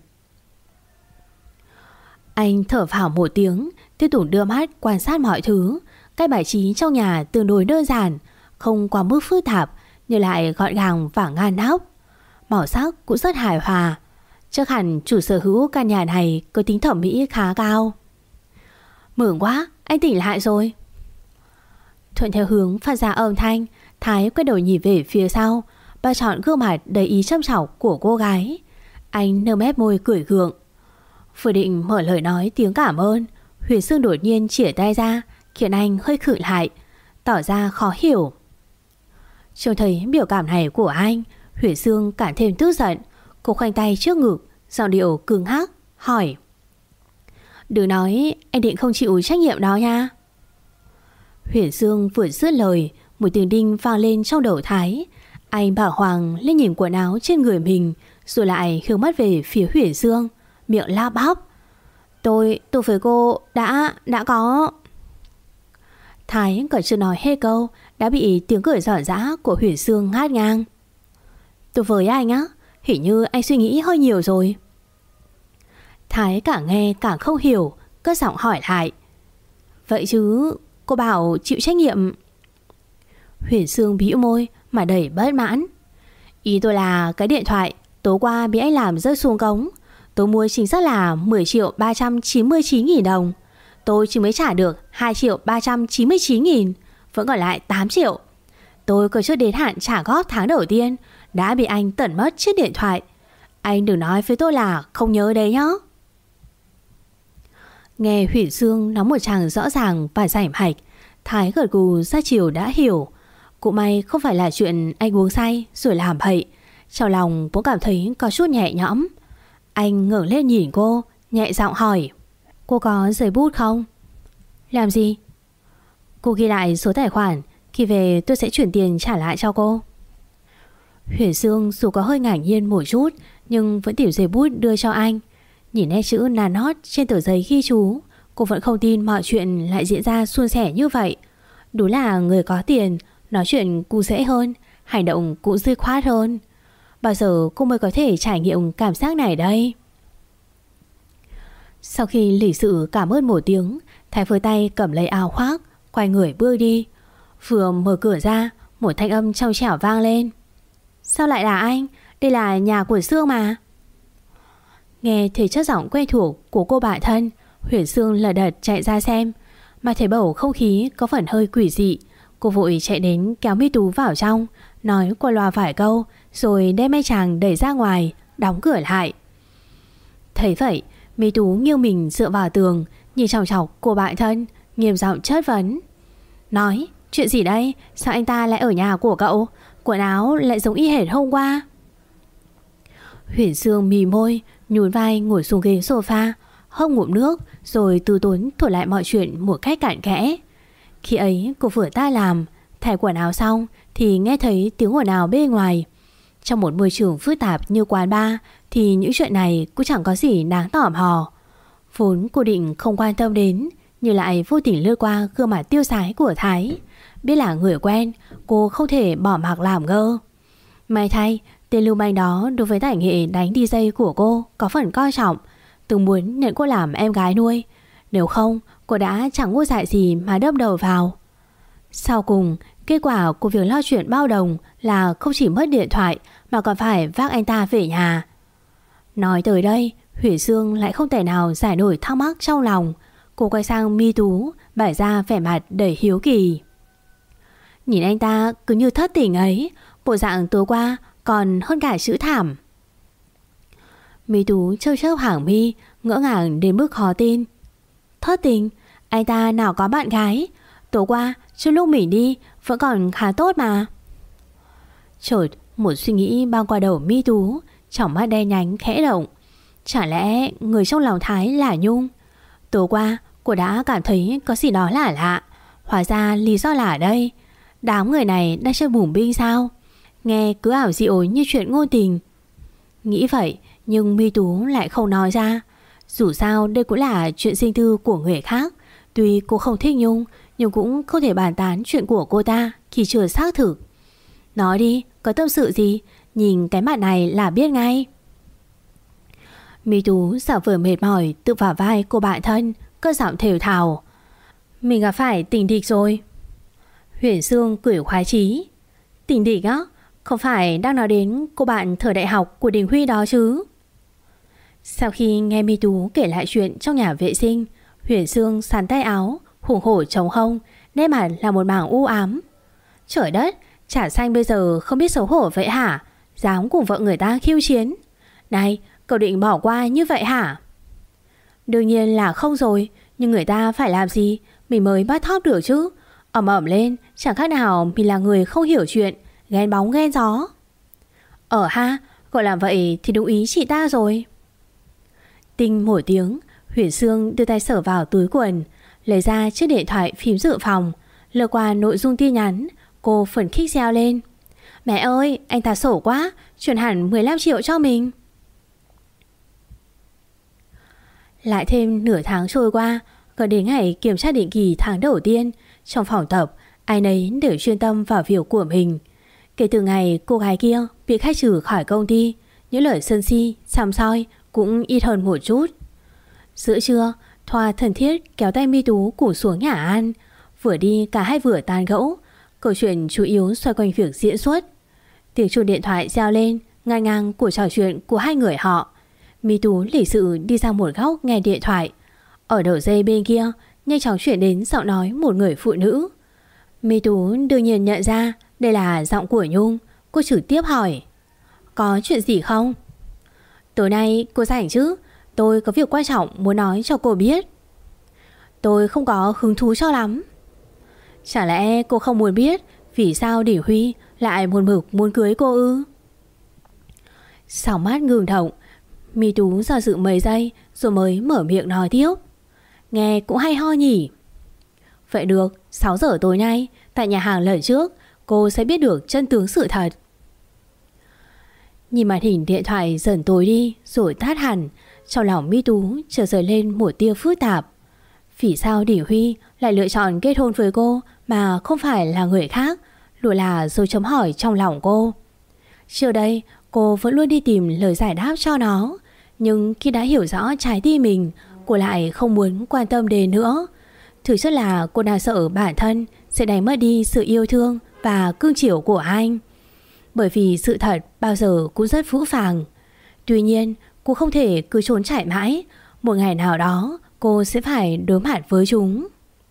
Anh thở phào một tiếng, tiếp tục đưa mắt quan sát mọi thứ. Cách bài trí trong nhà tương đối đơn giản, không quá mức phức tạp, nhưng lại gọn gàng và ngăn nắp. Màu sắc cũng rất hài hòa. Chắc hẳn chủ sở hữu căn nhà này có tính thẩm mỹ khá cao. Mừng quá, anh tỉnh lại rồi. Thuận theo hướng phát ra âm thanh, Thái quay đầu nhìn về phía sau, và chọn gương mặt đầy ý châm chọc của cô gái. Anh nơ mép môi cười gượng. Vừa định mở lời nói tiếng cảm ơn, Huyền Dương đột nhiên chĩa tay ra, khiến anh hơi khựng lại, tỏ ra khó hiểu. Trông thấy biểu cảm này của anh, Huyền Dương càng thêm tức giận. Cô khoanh tay trước ngực, giọng điệu cứng hắc, hỏi. Đừng nói anh định không chịu trách nhiệm đó nha. Huyền Dương vừa dứt lời, một tiếng đinh vang lên trong đầu Thái. Anh bàng hoàng lên nhìn quần áo trên người mình, rồi lại hướng mắt về phía Huyền Dương, miệng la bắp. Tôi với cô đã có. Thái còn chưa nói hết câu đã bị tiếng cười giòn giã của Huyền Sương ngắt ngang. Tôi với anh á, hình như anh suy nghĩ hơi nhiều rồi. Thái càng nghe càng không hiểu, cất giọng hỏi lại. Vậy chứ cô bảo chịu trách nhiệm. Huyền Sương bĩu môi mà đầy bất mãn. Ý tôi là cái điện thoại tối qua bị anh làm rơi xuống cống, tôi mua chính xác là 10.399.000 đồng. Tôi chỉ mới trả được 2.399.000, vẫn còn lại 8 triệu. Tôi còn chưa đến hạn trả góp tháng đầu tiên đã bị anh tẩn mất chiếc điện thoại. Anh đừng nói với tôi là không nhớ đấy nhá. Nghe Huyền Sương nói một tràng rõ ràng và rành mạch, Thái gật gù ra chiều đã hiểu. Cũng may không phải là chuyện anh uống say rồi làm bậy. Trong lòng cũng cảm thấy có chút nhẹ nhõm. Anh ngẩng lên nhìn cô, nhẹ giọng hỏi. Cô có giấy bút không? Làm gì? Cô ghi lại số tài khoản, khi về tôi sẽ chuyển tiền trả lại cho cô. Huyền Sương dù có hơi ngạc nhiên một chút nhưng vẫn tìm giấy bút đưa cho anh. Nhìn nét chữ nàn nót trên tờ giấy ghi chú, cô vẫn không tin mọi chuyện lại diễn ra suôn sẻ như vậy. Đúng là người có tiền, nói chuyện cũng dễ hơn, hành động cũng dứt khoát hơn. Bao giờ cô mới có thể trải nghiệm cảm giác này đây? Sau khi lịch sự cảm ơn một tiếng, Thái với tay cầm lấy áo khoác, quay người bước đi. Vừa mở cửa ra, một thanh âm trong trẻo vang lên. Sao lại là anh? Đây là nhà của Sương mà. Nghe thấy chất giọng quen thuộc của cô bạn thân, Huyền Sương lật đật chạy ra xem. Mà thấy bầu không khí có phần hơi quỷ dị, cô vội chạy đến kéo Mi Tú vào trong, nói qua loa vài câu, rồi đem anh chàng đẩy ra ngoài, đóng cửa lại. Thấy vậy, Mi Tú nghiêng mình dựa vào tường, nhìn chòng chọc cô bạn thân, nghiêm giọng chất vấn. Nói, chuyện gì đây? Sao anh ta lại ở nhà của cậu? Quần áo lại giống y hệt hôm qua. Huyền Sương mì môi, nhún vai ngồi xuống ghế sofa, hông ngụm nước, rồi từ tốn thuật lại mọi chuyện một cách cặn kẽ. Khi ấy cô vừa ta làm, thay quần áo xong thì nghe thấy tiếng ồn ào bên ngoài. Trong một môi trường phức tạp như quán bar thì những chuyện này cũng chẳng có gì đáng tò mò. Vốn cô định không quan tâm đến, nhưng lại vô tình lướt qua gương mặt tiêu sái của Thái. Biết là người quen, cô không thể bỏ mặc làm ngơ. May thay, tên lưu manh đó đối với tài nghệ đánh DJ của cô có phần coi trọng, từng muốn nhận cô làm em gái nuôi. Nếu không, cô đã chẳng ngu dại gì mà đâm đầu vào. Sau cùng, kết quả của việc lo chuyện bao đồng là không chỉ mất điện thoại mà còn phải vác anh ta về nhà. Nói tới đây, Huyền Sương lại không thể nào giải nổi thắc mắc trong lòng. Cô quay sang Mi Tú, bày ra vẻ mặt đầy hiếu kỳ. Nhìn anh ta cứ như thất tình ấy, bộ dạng tối qua còn hơn cả chữ thảm. Mi Tú chớp chớp hàng mi, ngỡ ngàng đến mức khó tin. Thất tình? Anh ta nào có bạn gái? Tối qua trước lúc mình đi vẫn còn khá tốt mà. Chợt một suy nghĩ bao qua đầu Mi Tú, tròng mắt đen nhánh khẽ động. Chả lẽ người trong lòng Thái là Nhung? Tối qua cô đã cảm thấy có gì đó lạ lạ. Hóa ra lý do là ở đây. Đám người này đang chơi bùng binh sao? Nghe cứ ảo dị ối như chuyện ngôn tình. Nghĩ vậy nhưng Mi Tú lại không nói ra. Dù sao đây cũng là chuyện riêng tư của người khác. Tuy cô không thích Nhung, nhưng cũng không thể bàn tán chuyện của cô ta khi chưa xác thực. Nói đi, có tâm sự gì? Nhìn cái mặt này là biết ngay. Mi Tú giả vờ mệt mỏi tự vào vai cô bạn thân, cất giọng thều thào. Mình gặp phải tình địch rồi. Huyền Sương cười khoái chí. Tình địch á? Không phải đang nói đến cô bạn thời đại học của Đình Huy đó chứ? Sau khi nghe Mi Tú kể lại chuyện trong nhà vệ sinh, Huyền Sương sắn tay áo, hùng hổ trống hông, nét mặt là một mảng u ám. Trời đất, Chả Xanh bây giờ không biết xấu hổ vậy hả? Dám cùng vợ người ta khiêu chiến. Này, cậu định bỏ qua như vậy hả? Đương nhiên là không rồi, nhưng người ta phải làm gì mình mới bắt thóp được chứ. Ầm ầm lên, chẳng khác nào mình là người không hiểu chuyện, ghen bóng ghen gió. Ha, cậu làm vậy thì đúng ý chị ta rồi. Tinh một tiếng, Huyền Sương đưa tay sờ vào túi quần, lấy ra chiếc điện thoại phím dự phòng, lơ qua nội dung tin nhắn. Cô phấn khích reo lên. Mẹ ơi, anh ta sổ quá, chuyển hẳn 15 triệu cho mình. Lại thêm nửa tháng trôi qua, gần đến ngày kiểm tra định kỳ tháng đầu tiên, trong phòng tập, ai nấy đều chuyên tâm vào việc của mình. Kể từ ngày cô gái kia bị khai trừ khỏi công ty, những lời sân si, săm soi cũng ít hơn một chút. Giữa trưa, Thoa thân thiết kéo tay Mi Tú cùng xuống nhà ăn. Vừa đi cả hai vừa tán gẫu. Câu chuyện chủ yếu xoay quanh việc diễn xuất. Tiếng chuông điện thoại reo lên, ngang ngang cuộc trò chuyện của hai người họ. Mi Tú lịch sự đi ra một góc nghe điện thoại. Ở đầu dây bên kia nhanh chóng chuyển đến giọng nói một người phụ nữ. Mi Tú đương nhiên nhận ra đây là giọng của Nhung. Cô trực tiếp hỏi: có chuyện gì không? Tối nay cô rảnh chứ? Tôi có việc quan trọng muốn nói cho cô biết. Tôi không có hứng thú cho lắm. Chả lẽ cô không muốn biết vì sao Đỉnh Huy lại một mực muốn cưới cô ư? Sóng mắt ngừng động, Mi Tú do dự mấy giây rồi mới mở miệng nói tiếp. Nghe cũng hay ho nhỉ. Vậy được, 6 giờ tối nay tại nhà hàng lần trước cô sẽ biết được chân tướng sự thật. Nhìn màn hình điện thoại dần tối đi rồi tắt hẳn, trong lòng Mi Tú chợt dấy lên một tia phức tạp. Vì sao Đỉnh Huy lại lựa chọn kết hôn với cô mà không phải là người khác, luôn là dấu chấm hỏi trong lòng cô. Trước đây cô vẫn luôn đi tìm lời giải đáp cho nó, nhưng khi đã hiểu rõ trái tim mình, cô lại không muốn quan tâm đến nữa. Thực chất là cô đang sợ bản thân sẽ đánh mất đi sự yêu thương và cưng chiều của anh. Bởi vì sự thật bao giờ cũng rất phũ phàng. Tuy nhiên cô không thể cứ trốn chạy mãi. Một ngày nào đó cô sẽ phải đối mặt với chúng.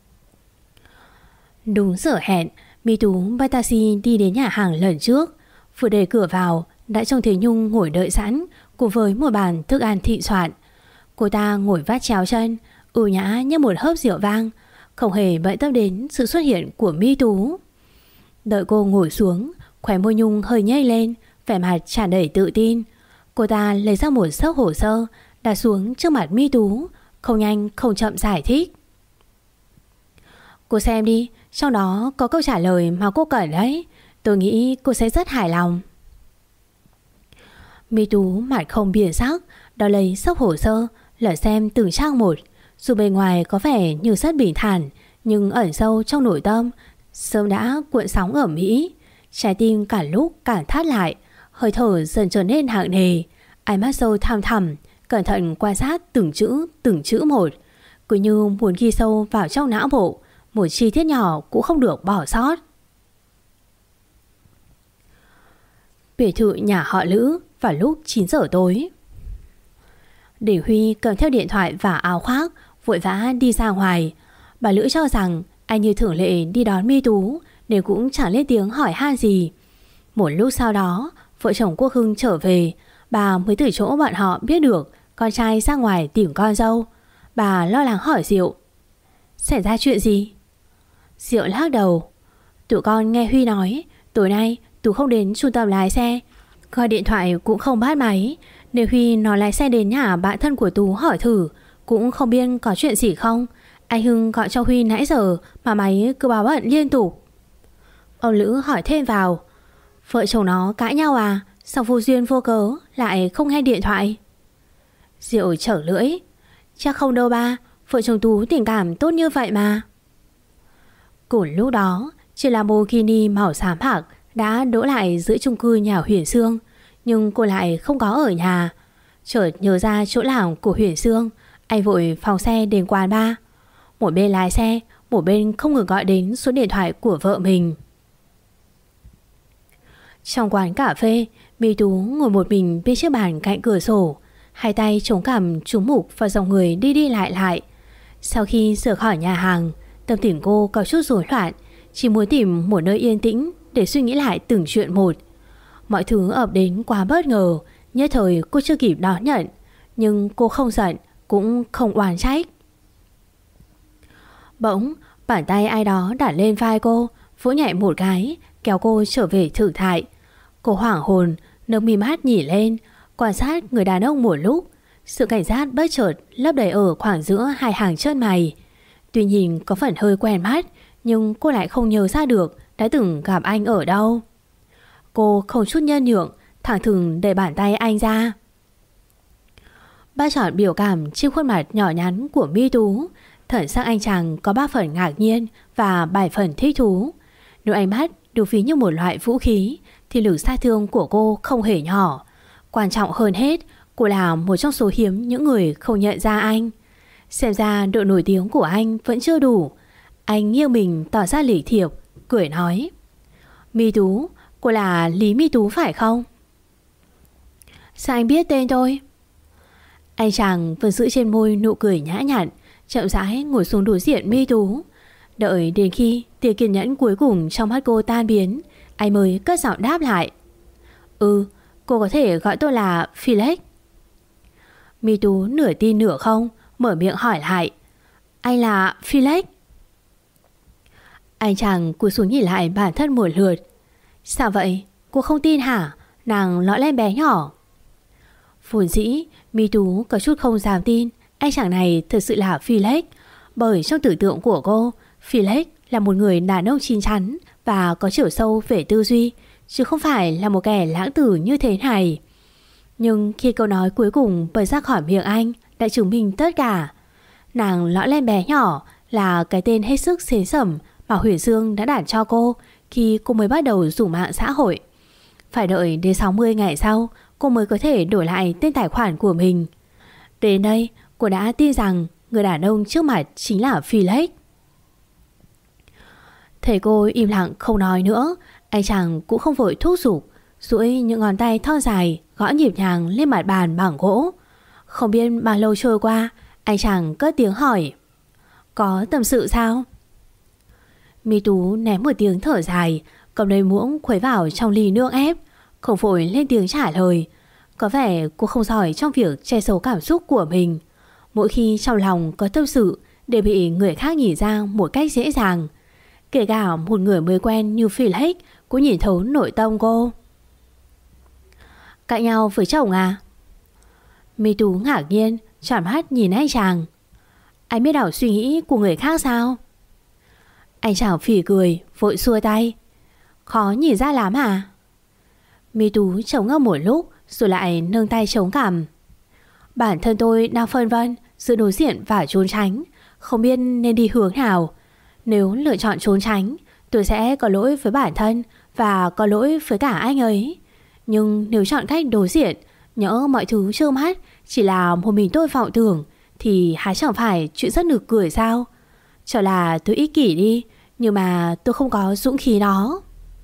Đúng giờ hẹn, Mi Tú và Taxi đi đến nhà hàng lần trước. Vừa đẩy cửa vào đã trông thấy Nhung ngồi đợi sẵn cùng với một bàn thức ăn thịnh soạn. Cô ta ngồi vắt chéo chân, ưu nhã như một hớp rượu vang, không hề bận tâm đến sự xuất hiện của Mi Tú. Đợi cô ngồi xuống, khóe môi Nhung hơi nhếch lên, vẻ mặt tràn đầy tự tin. Cô ta lấy ra một xấp hồ sơ đặt xuống trước mặt Mi Tú, không nhanh không chậm giải thích. Cô xem đi, trong đó có câu trả lời mà cô cần đấy. Tôi nghĩ cô sẽ rất hài lòng. Mi Tú mặt không biến sắc, đó lấy xấp hồ sơ lật xem từng trang một. Dù bề ngoài có vẻ như rất bình thản, nhưng ẩn sâu trong nội tâm sớm đã cuộn sóng ở Mỹ. Trái tim cả lúc càng thắt lại, hơi thở dần trở nên nặng nề. Ánh mắt sâu thăm thẳm, cẩn thận quan sát từng chữ một, cứ như muốn ghi sâu vào trong não bộ, một chi tiết nhỏ cũng không được bỏ sót. Biệt thự nhà họ Lữ vào lúc 9 giờ tối. Để Huy cầm theo điện thoại và áo khoác, vội vã đi ra ngoài. Bà Lữ cho rằng anh như thường lệ đi đón Mi Tú nên cũng chẳng lên tiếng hỏi han gì. Một lúc sau đó, vợ chồng Quốc Hưng trở về, bà mới từ chỗ bọn họ biết được con trai ra ngoài tìm con dâu. Bà lo lắng hỏi Diệu: xảy ra chuyện gì? Diệu lắc đầu: tụi con nghe Huy nói tối nay Tú không đến trung tâm lái xe, gọi điện thoại cũng không bắt máy. Nếu Huy nó lái xe đến nhà bạn thân của Tú hỏi thử, cũng không biết có chuyện gì không. Anh Hưng gọi cho Huy nãy giờ mà máy cứ báo bận liên tục. Ông Lữ hỏi thêm vào: vợ chồng nó cãi nhau à? Sao vô duyên vô cớ lại không nghe điện thoại? Diệu trở lưỡi: chắc không đâu ba, vợ chồng Tú tình cảm tốt như vậy mà. Cùng lúc đó, chiếc Lamborghini màu xám bạc đã đỗ lại giữa chung cư nhà Huyền Sương, nhưng cô lại không có ở nhà. Chợt nhớ ra chỗ làm của Huyền Sương, anh vội phóng xe đến quán bar. Một bên lái xe, một bên không ngừng gọi đến số điện thoại của vợ mình. Trong quán cà phê, Mi Tú ngồi một mình bên chiếc bàn cạnh cửa sổ, hai tay chống cằm trúng mục vào dòng người đi đi lại lại. Sau khi rời khỏi nhà hàng, tâm tình cô có chút rối loạn, chỉ muốn tìm một nơi yên tĩnh để suy nghĩ lại từng chuyện một. Mọi thứ ập đến quá bất ngờ, nhất thời cô chưa kịp đón nhận, nhưng cô không giận cũng không oán trách. Bỗng bàn tay ai đó đặt lên vai cô, vỗ nhẹ một cái, kéo cô trở về thực tại. Cô hoảng hồn, nâng mi mắt nhìn lên, quan sát người đàn ông một lúc. Sự cảnh giác bất chợt lấp đầy ở khoảng giữa hai hàng chân mày. Tuy nhìn có phần hơi quen mắt, nhưng cô lại không nhớ ra được đã từng gặp anh ở đâu. Cô không chút nhân nhượng, thẳng thừng đẩy bàn tay anh ra. Bắt chọn biểu cảm trên khuôn mặt nhỏ nhắn của Mi Tú, thần sắc anh chàng có 3 phần ngạc nhiên và 7 phần thích thú. Nếu ánh mắt được ví như một loại vũ khí thì lực sát thương của cô không hề nhỏ. Quan trọng hơn hết, cô là một trong số hiếm những người không nhận ra anh. Xem ra độ nổi tiếng của anh vẫn chưa đủ. Anh nghiêng mình tỏ ra lịch thiệp, cười nói: Mi Tú, cô là Lý Mi Tú phải không? Sao anh biết tên tôi? Anh chàng vẫn giữ trên môi nụ cười nhã nhặn, chậm rãi ngồi xuống đối diện Mi Tú. Đợi đến khi tia kiên nhẫn cuối cùng trong mắt cô tan biến, anh mới cất giọng đáp lại: cô có thể gọi tôi là Felix. Mi Tú nửa tin nửa không mở miệng hỏi lại: Anh là Felix? Anh chàng cúi xuống nhìn lại bản thân một lượt. Sao vậy? Cô không tin hả? Nàng lõ lên bé nhỏ. Vốn dĩ Mi Tú có chút không dám tin anh chàng này thật sự là Felix, bởi trong tưởng tượng của cô, Felix là một người đàn ông chín chắn và có chiều sâu về tư duy, chứ không phải là một kẻ lãng tử như thế này. Nhưng khi câu nói cuối cùng bật ra khỏi miệng anh đã chứng minh tất cả. Nàng lõ lên bé nhỏ là cái tên hết sức xến xẩm mà Huyền Dương đã đặt cho cô khi cô mới bắt đầu dùng mạng xã hội. Phải đợi đến 60 ngày sau cô mới có thể đổi lại tên tài khoản của mình. Đến đây cô đã tin rằng người đàn ông trước mặt chính là Felix. Thấy cô im lặng không nói nữa, anh chàng cũng không vội thúc giục, duỗi những ngón tay thon dài gõ nhịp nhàng lên mặt bàn bằng gỗ. Không biết bao lâu trôi qua, anh chàng cất tiếng hỏi: Có tâm sự sao? Mi Tú ném một tiếng thở dài, cầm lấy muỗng khuấy vào trong ly nước ép, không vội lên tiếng trả lời. Có vẻ cô không giỏi trong việc che giấu cảm xúc của mình. Mỗi khi trong lòng có tâm sự đều bị người khác nhìn ra một cách dễ dàng. Kể cả một người mới quen như Felix cũng nhìn thấu nội tâm cô. Cãi nhau với chồng à? Mi Tú ngạc nhiên tròn mắt nhìn anh chàng. Anh biết đảo suy nghĩ của người khác sao? Anh chàng phì cười vội xua tay. Khó nhìn ra lắm à? Mi Tú chống ngâm một lúc rồi lại nâng tay chống cằm. Bản thân tôi đang phân vân giữa đối diện và trốn tránh, không biết nên đi hướng nào. Nếu lựa chọn trốn tránh, tôi sẽ có lỗi với bản thân và có lỗi với cả anh ấy. Nhưng nếu chọn cách đối diện, nhỡ mọi thứ trước mắt chỉ là một mình tôi vọng tưởng, thì há chẳng phải chuyện rất nực cười sao? Cho là tôi ích kỷ đi, nhưng mà tôi không có dũng khí đó.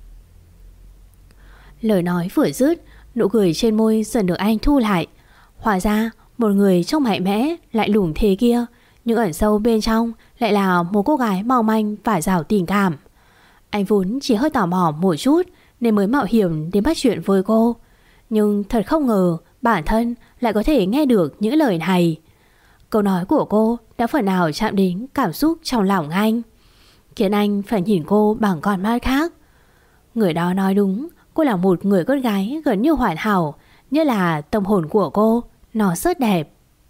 Lời nói vừa dứt, nụ cười trên môi dần được anh thu lại. Hóa ra một người trông mạnh mẽ lại lủng thế kia, nhưng ẩn sâu bên trong lại là một cô gái mong manh và giàu tình cảm. Anh vốn chỉ hơi tò mò một chút nên mới mạo hiểm đến bắt chuyện với cô. Nhưng thật không ngờ bản thân lại có thể nghe được những lời này. Câu nói của cô đã phần nào chạm đến cảm xúc trong lòng anh, khiến anh phải nhìn cô bằng con mắt khác. Người đó nói đúng, cô là một người con gái gần như hoàn hảo, như là tâm hồn của cô, nó rất đẹp.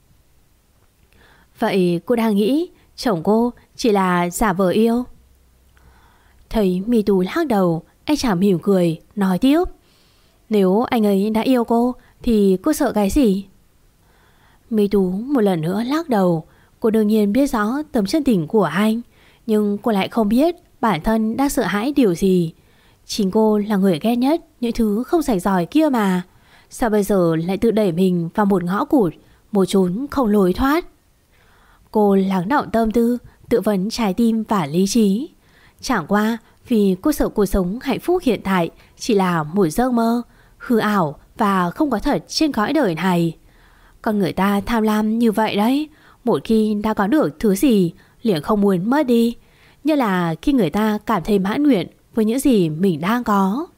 Vậy cô đang nghĩ chồng cô chỉ là giả vờ yêu? Thấy Mi Tú lắc đầu, anh chàng mỉm cười, nói tiếp: Nếu anh ấy đã yêu cô thì cô sợ cái gì? Mi Tú một lần nữa lắc đầu. Cô đương nhiên biết rõ tấm chân tình của anh, nhưng cô lại không biết bản thân đang sợ hãi điều gì. Chính cô là người ghét nhất những thứ không sạch giỏi kia mà. Sao bây giờ lại tự đẩy mình vào một ngõ cụt, một chốn không lối thoát? Cô lắng đọng tâm tư, tự vấn trái tim và lý trí. Chẳng qua vì cô sợ cuộc sống hạnh phúc hiện tại chỉ là một giấc mơ, hư ảo và không có thật trên cõi đời này. Con người ta tham lam như vậy đấy, một khi đã có được thứ gì liền không muốn mất đi, như là khi người ta cảm thấy mãn nguyện với những gì mình đang có.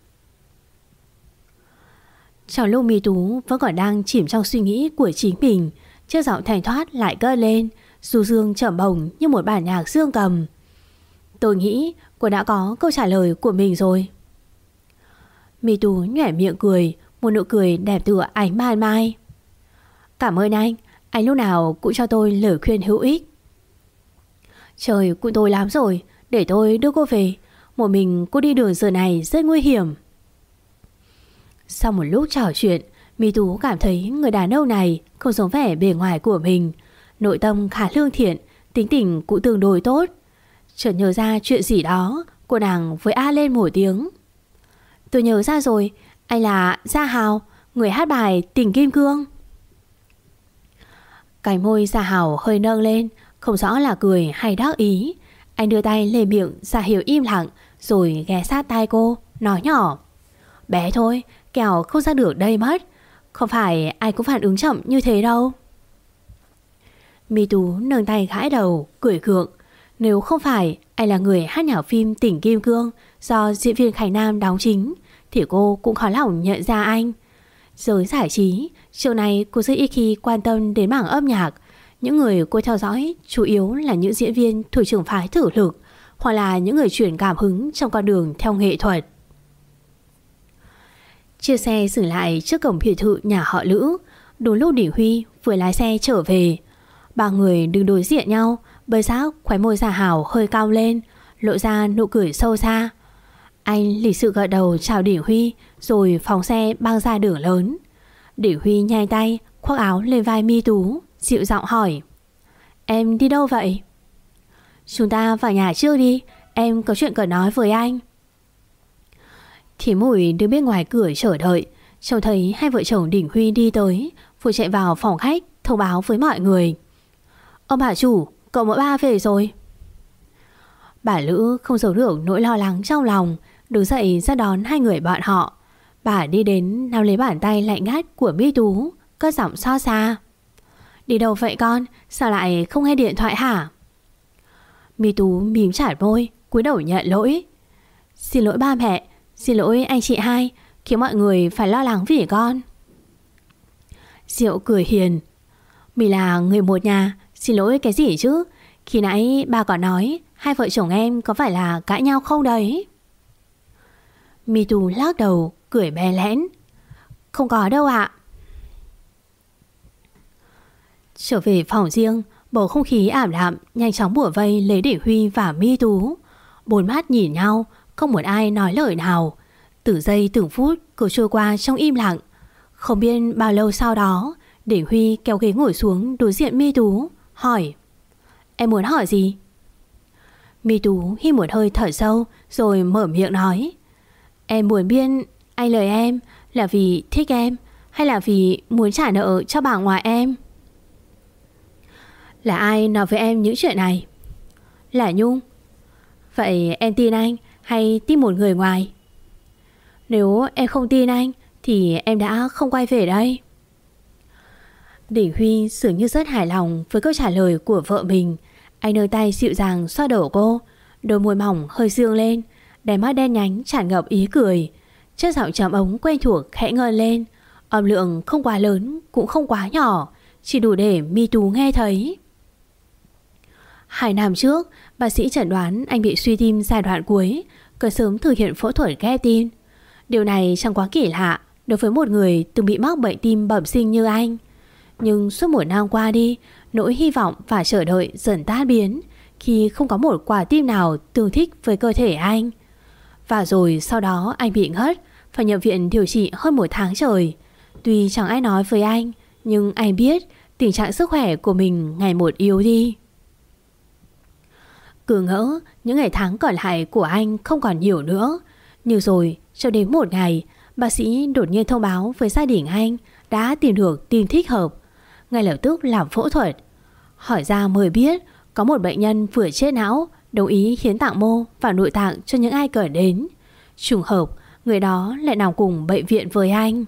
Trong lúc Mi Tú vẫn còn đang chìm trong suy nghĩ của chính mình, chiếc giọng thanh thoát lại cất lên, du dương trầm bổng như một bản nhạc dương cầm. Tôi nghĩ cô đã có câu trả lời của mình rồi. Mi Tú nhếch miệng cười, một nụ cười đẹp tựa ánh ban mai. Cảm ơn anh lúc nào cũng cho tôi lời khuyên hữu ích. Trời cũng tối lắm rồi, để tôi đưa cô về. Một mình cô đi đường giờ này rất nguy hiểm. Sau một lúc trò chuyện, Mi Tú cảm thấy người đàn ông này không giống vẻ bề ngoài của mình, nội tâm khá lương thiện, tính tình cũng tương đối tốt. Chợt nhớ ra chuyện gì đó, cô nàng với a lên một tiếng. Tôi nhớ ra rồi, anh là Gia Hào, người hát bài Tình Kim Cương. Cái môi Gia Hào hơi nâng lên, không rõ là cười hay đắc ý. Anh đưa tay lên miệng ra hiệu im lặng, rồi ghé sát tai cô, nói nhỏ: Bé thôi, kẻo không ra được đây mất. Không phải ai cũng phản ứng chậm như thế đâu. Mi Tú nâng tay gãi đầu, cười gượng. Nếu không phải anh là người hát nhạc phim Tình Kim Cương do diễn viên Khánh Nam đóng chính, thì cô cũng khó lòng nhận ra anh. Giới giải trí, trước này cô rất ít khi quan tâm đến mảng âm nhạc. Những người cô theo dõi chủ yếu là những diễn viên thuộc trường phái thử lực, hoặc là những người truyền cảm hứng trong con đường theo nghệ thuật. Chiếc xe dừng lại trước cổng biệt thự nhà họ Lữ. Đúng lúc Đỉnh Huy vừa lái xe trở về. Ba người đứng đối diện nhau, bởi giác khóe môi Gia Hào hơi cao lên, lộ ra nụ cười sâu xa. Anh lịch sự gật đầu chào Đỉnh Huy, rồi phóng xe băng ra đường lớn. Đỉnh Huy nhanh tay khoác áo lên vai Mi Tú, dịu giọng hỏi: Em đi đâu vậy? Chúng ta vào nhà trước đi, em có chuyện cần nói với anh. Thì Mùi đứng bên ngoài cửa chờ đợi, trông thấy hai vợ chồng Đỉnh Huy đi tới, vừa chạy vào phòng khách thông báo với mọi người: Ông bà chủ, cậu mợ ba về rồi. Bà Lữ không giấu được nỗi lo lắng trong lòng, đứng dậy ra đón hai người bọn họ. Bà đi đến nắm lấy bàn tay lạnh ngắt của Mi Tú, cất giọng xót xa: Đi đâu vậy con? Sao lại không nghe điện thoại hả? Mi Tú mím chặt môi, cúi đầu nhận lỗi: Xin lỗi ba mẹ, xin lỗi anh chị hai, khiến mọi người phải lo lắng vì con. Diệu cười hiền: Mình là người một nhà, xin lỗi cái gì chứ? Khi nãy bà còn nói hai vợ chồng em có phải là cãi nhau không đấy? Mi Tú lắc đầu, cười bè lẽn: Không có đâu ạ. Trở về phòng riêng, bầu không khí ảm đạm nhanh chóng bủa vây lấy Đỉnh Huy và Mi Tú. Bốn mắt nhìn nhau, không một ai nói lời nào. Từng giây từng phút cứ trôi qua trong im lặng. Không biết bao lâu sau đó, Đỉnh Huy kéo ghế ngồi xuống đối diện Mi Tú, hỏi: Em muốn hỏi gì? Mi Tú hít một hơi thở sâu rồi mở miệng nói: Em muốn biết anh lời em là vì thích em, hay là vì muốn trả nợ cho bà ngoại em? Là ai nói với em những chuyện này? Là Nhung. Vậy em tin anh hay tin một người ngoài? Nếu em không tin anh thì em đã không quay về đây. Đỉnh Huy dường như rất hài lòng với câu trả lời của vợ mình. Anh đưa tay dịu dàng xoa đầu cô, đôi môi mỏng hơi dương lên, đáy mắt đen nhánh tràn ngập ý cười. Chất giọng trầm ống quen thuộc khẽ ngân lên, âm lượng không quá lớn cũng không quá nhỏ, chỉ đủ để Mi Tú nghe thấy. 2 năm trước, bác sĩ chẩn đoán anh bị suy tim giai đoạn cuối, cần sớm thực hiện phẫu thuật ghép tim. Điều này chẳng quá kỳ lạ đối với một người từng bị mắc bệnh tim bẩm sinh như anh. Nhưng suốt 1 năm qua đi, nỗi hy vọng và chờ đợi dần tan biến khi không có một quả tim nào tương thích với cơ thể anh. Và rồi sau đó anh bị ngất, phải nhập viện điều trị hơn 1 tháng trời. Tuy chẳng ai nói với anh, nhưng anh biết tình trạng sức khỏe của mình ngày một yếu đi. Cứ ngỡ những ngày tháng còn lại của anh không còn nhiều nữa. Nhưng rồi cho đến một ngày, bác sĩ đột nhiên thông báo với gia đình anh đã tìm được tim thích hợp. Ngay lập tức làm phẫu thuật. Hỏi ra mới biết có một bệnh nhân vừa chết não đồng ý hiến tạng mô và nội tạng cho những ai cần đến. Trùng hợp người đó lại nằm cùng bệnh viện với anh.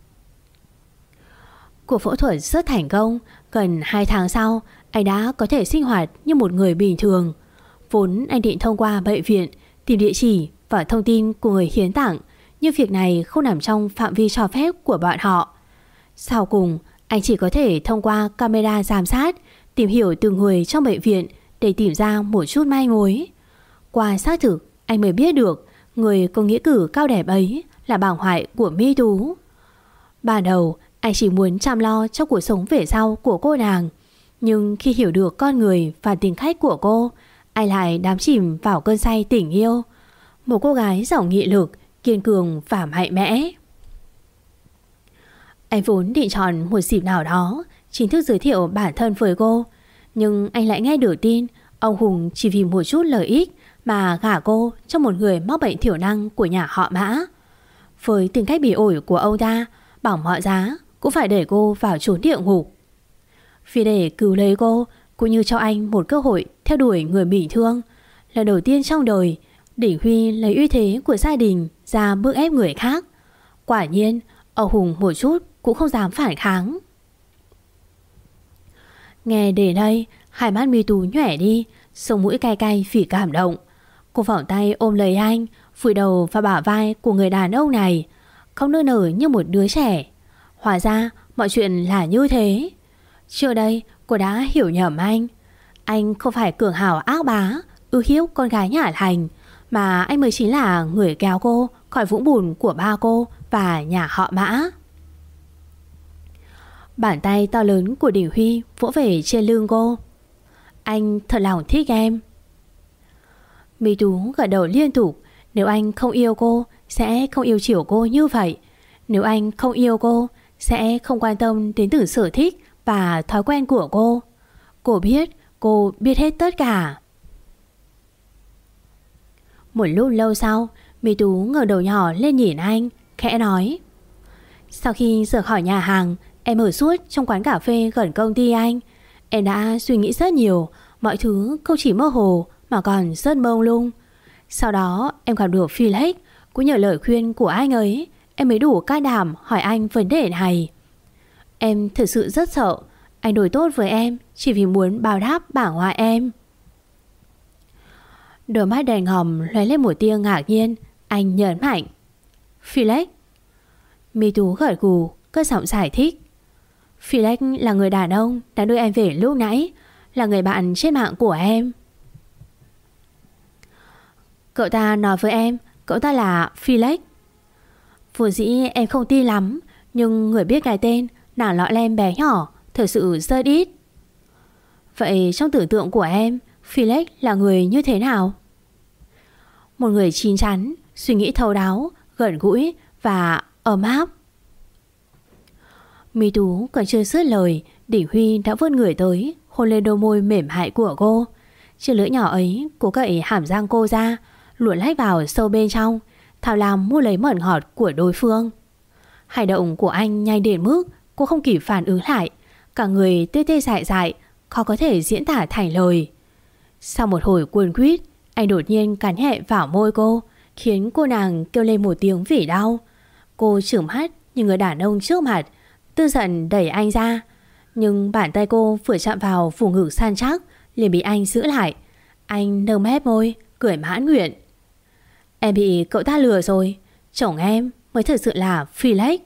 Cuộc phẫu thuật rất thành công. Gần 2 tháng sau, anh đã có thể sinh hoạt như một người bình thường. Vốn anh định thông qua bệnh viện tìm địa chỉ và thông tin của người hiến tặng, nhưng việc này không nằm trong phạm vi cho phép của bọn họ. Sau cùng, anh chỉ có thể thông qua camera giám sát tìm hiểu từng người trong bệnh viện để tìm ra một chút manh mối. Qua xác thực, anh mới biết được người có nghĩa cử cao đẹp ấy là bà ngoại của Mi Tú. Ban đầu, anh chỉ muốn chăm lo cho cuộc sống về sau của cô nàng. Nhưng khi hiểu được con người và tính cách của cô, anh lại đắm chìm vào cơn say tình yêu. Một cô gái giàu nghị lực, kiên cường và mạnh mẽ. Anh vốn định chọn một dịp nào đó chính thức giới thiệu bản thân với cô, nhưng anh lại nghe được tin ông Hùng chỉ vì một chút lợi ích mà gả cô cho một người mắc bệnh thiểu năng của nhà họ Mã. Với tính cách bị ổi của ông ta, bằng mọi giá cũng phải để cô vào chốn địa ngục. Vì để cứu lấy cô, cũng như cho anh một cơ hội theo đuổi người bị thương, lần đầu tiên trong đời, Đỉnh Huy lấy uy thế của gia đình ra bức ép người khác. Quả nhiên, ông Hùng một chút cũng không dám phản kháng. Nghe đến đây, hai mắt Mi Tú nhỏe đi, sống mũi cay cay vì cảm động. Cô vòng tay ôm lấy anh, vùi đầu vào bả vai của người đàn ông này, khóc nức nở như một đứa trẻ. Hóa ra mọi chuyện là như thế. Trước đây cô đã hiểu nhầm anh. Anh không phải cường hào ác bá, ưu hiếp con gái nhà Thành, mà anh mới chính là người kéo cô khỏi vũng bùn của ba cô và nhà họ Mã. Bàn tay to lớn của Đình Huy vỗ về trên lưng cô. Anh thật lòng thích em. Mi Tú gật đầu liên tục. Nếu anh không yêu cô, sẽ không yêu chiều cô như vậy. Nếu anh không yêu cô, sẽ không quan tâm đến từng sở thích và thói quen của cô. Cô biết hết tất cả. Một lúc lâu sau, Mi Tú ngẩng đầu nhỏ lên nhìn anh, khẽ nói: Sau khi rời khỏi nhà hàng, em ở suốt trong quán cà phê gần công ty anh. Em đã suy nghĩ rất nhiều, mọi thứ không chỉ mơ hồ mà còn rất mông lung. Sau đó em gặp được Felix, cũng nhờ lời khuyên của anh ấy, em mới đủ can đảm hỏi anh vấn đề này. Em thực sự rất sợ anh đối tốt với em chỉ vì muốn báo đáp bà ngoại em. Đôi mắt đèn ngòm lóe lên một tia ngạc nhiên. Anh nhấn mạnh: Felix. Mi Tú gật gù, cất giọng giải thích: Felix là người đàn ông đã đưa em về lúc nãy, là người bạn trên mạng của em. Cậu ta nói với em cậu ta là Felix. Vốn dĩ em không tin lắm, nhưng người biết cái tên nàng lọ lem bé nhỏ thật sự rất ít. Vậy trong tưởng tượng của em, Felix là người như thế nào? Một người chín chắn, suy nghĩ thấu đáo, gần gũi và ấm áp. Mi Tú còn chưa dứt lời, Đỉnh Huy đã vươn người tới, hôn lên đôi môi mềm mại của cô. Trên lưỡi nhỏ ấy, cố cậy hàm răng cô ra, luồn lách vào sâu bên trong, thao làm mua lấy mẩn ngọt của đối phương. Hành động của anh nhanh đến mức cô không kịp phản ứng lại, cả người tê tê dại dại, khó có thể diễn tả thành lời. Sau một hồi cuốn quýt, anh đột nhiên cắn nhẹ vào môi cô, khiến cô nàng kêu lên một tiếng vì đau. Cô trừng mắt như người đàn ông trước mặt, tức giận đẩy anh ra, nhưng bàn tay cô vừa chạm vào vùng ngực săn chắc liền bị anh giữ lại. Anh nâng mép môi, cười mãn nguyện: Em bị cậu ta lừa rồi, chồng em mới thật sự là Felix.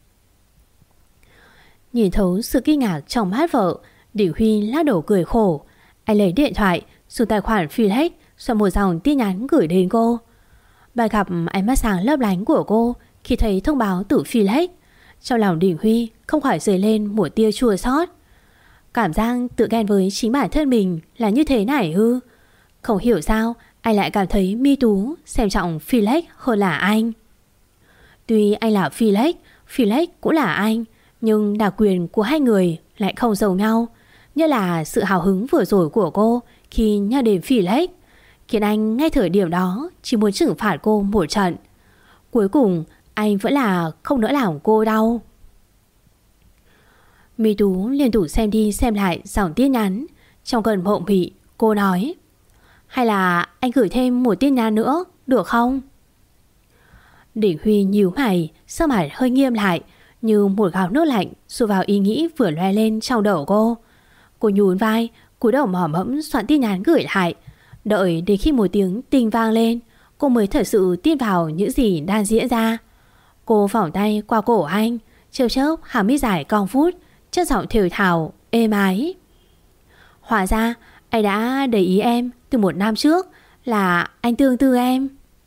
Nhìn thấu sự kinh ngạc trong mắt vợ, Đình Huy lắc đầu cười khổ. Anh lấy điện thoại, dùng tài khoản Felix soạn một dòng tin nhắn gửi đến cô. Bà gặp ánh mắt sáng lấp lánh của cô khi thấy thông báo từ Felix. Trong lòng Đình Huy không khỏi dấy lên một tia chua xót. Cảm giác tự ghen với chính bản thân mình là như thế này ư? Không hiểu sao anh lại cảm thấy Mi Tú xem trọng Felix hơn là anh. Tuy anh là Felix, Felix cũng là anh, nhưng đặc quyền của hai người lại không giống nhau. Như là sự hào hứng vừa rồi của cô khi nhắc đến Felix, khiến anh ngay thời điểm đó chỉ muốn trừng phạt cô một trận. Cuối cùng anh vẫn là không nỡ làm cô đau. Mi Tú liên tục xem đi xem lại dòng tin nhắn. Trong cơn mộng mị, cô nói: Hay là anh gửi thêm một tin nhắn nữa được không? Đỉnh Huy nhíu mày, sắc mặt hơi nghiêm lại, như một gáo nước lạnh xô vào ý nghĩ vừa loe lên trong đầu cô. Cô nhún vai, cúi đầu mò mẫm soạn tin nhắn gửi lại. Đợi đến khi một tiếng tinh vang lên, cô mới thật sự tin vào những gì đang diễn ra. Cô vòng tay qua cổ anh, chớp chớp hàng mi dài cong vút, chất giọng thều thào êm ái: Hóa ra anh đã để ý em từ một năm trước, là anh tương tư em.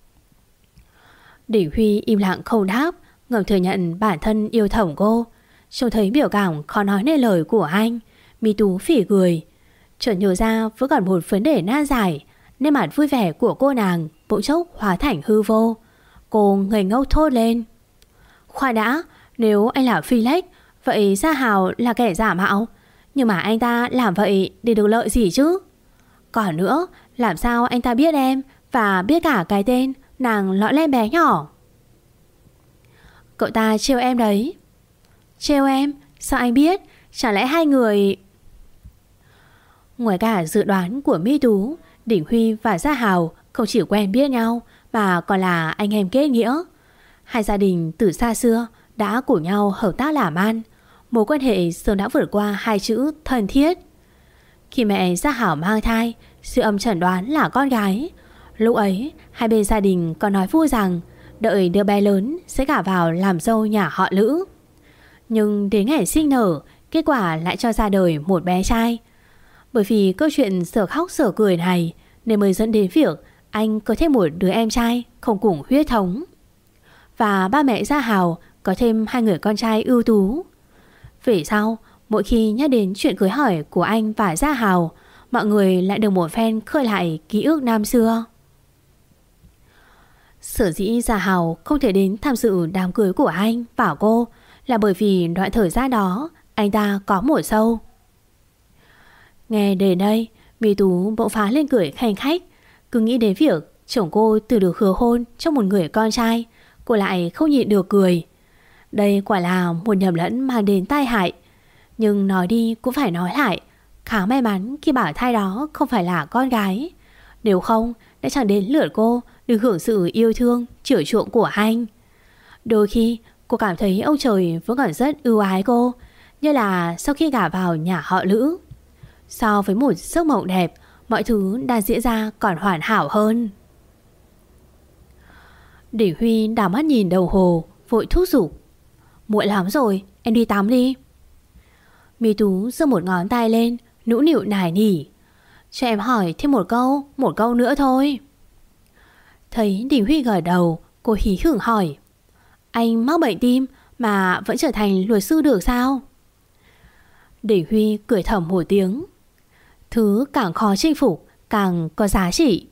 Đỉnh Huy im lặng không đáp, ngầm thừa nhận bản thân yêu thầm cô. Trông thấy biểu cảm khó nói nên lời của anh, Mi Tú phỉ cười. Chợt nhớ ra vẫn còn một vấn đề nan giải, nên mặt vui vẻ của cô nàng bỗng chốc hóa thành hư vô. Cô ngây ngốc thốt lên: Khoan đã, Nếu anh là Felix, vậy Gia Hào là kẻ giả mạo. Nhưng mà anh ta làm vậy để được lợi gì chứ? Còn nữa, làm sao anh ta biết em và biết cả cái tên nàng lõi lem bé nhỏ? Cậu ta trêu em đấy. Trêu em? Sao anh biết? Chẳng lẽ hai người... Ngoài cả dự đoán của Mỹ Tú, Đình Huy và Gia Hào không chỉ quen biết nhau mà còn là anh em kết nghĩa. Hai gia đình từ xa xưa đã cùng nhau hợp tác làm ăn. Mối quan hệ sớm đã vượt qua hai chữ thân thiết. Khi mẹ Gia Hảo mang thai, siêu âm chẩn đoán là con gái. Lúc ấy, hai bên gia đình còn nói vui rằng đợi đứa bé lớn sẽ gả vào làm dâu nhà họ Lữ. Nhưng đến ngày sinh nở, kết quả lại cho ra đời một bé trai. Bởi vì câu chuyện sở khóc sở cười này nên mới dẫn đến việc anh có thêm một đứa em trai không cùng huyết thống. Và ba mẹ Gia Hào có thêm hai người con trai ưu tú. Về sau, mỗi khi nhắc đến chuyện cưới hỏi của anh và Gia Hào, mọi người lại được một phen khơi lại ký ức năm xưa. Sở dĩ Gia Hào không thể đến tham dự đám cưới của anh và cô là bởi vì đoạn thời gian đó anh ta có một sâu. Nghe đến đây, Mỹ Tú bỗng phá lên cười khanh khách. Cứ nghĩ đến việc chồng cô từ được hứa hôn cho một người con trai, cô lại không nhịn được cười. Đây quả là một nhầm lẫn mang đến tai hại. Nhưng nói đi cũng phải nói lại, khá may mắn khi bảo thai đó không phải là con gái. Nếu không, đã chẳng đến lượt cô được hưởng sự yêu thương, chiều chuộng của anh. Đôi khi cô cảm thấy ông trời vẫn còn rất ưu ái cô, như là sau khi gả vào nhà họ Lữ. So với một giấc mộng đẹp, mọi thứ đang diễn ra còn hoàn hảo hơn. Đình Huy đảo mắt nhìn đồng hồ, vội thúc giục. Muộn lắm rồi, em đi tắm đi. Mỹ Tú giơ một ngón tay lên, nũng nịu nài nỉ. Cho em hỏi thêm một câu nữa thôi. Thấy Đình Huy gật đầu, cô hí hửng hỏi. Anh mắc bệnh tim mà vẫn trở thành luật sư được sao? Đình Huy cười thầm một tiếng. Thứ càng khó chinh phục càng có giá trị.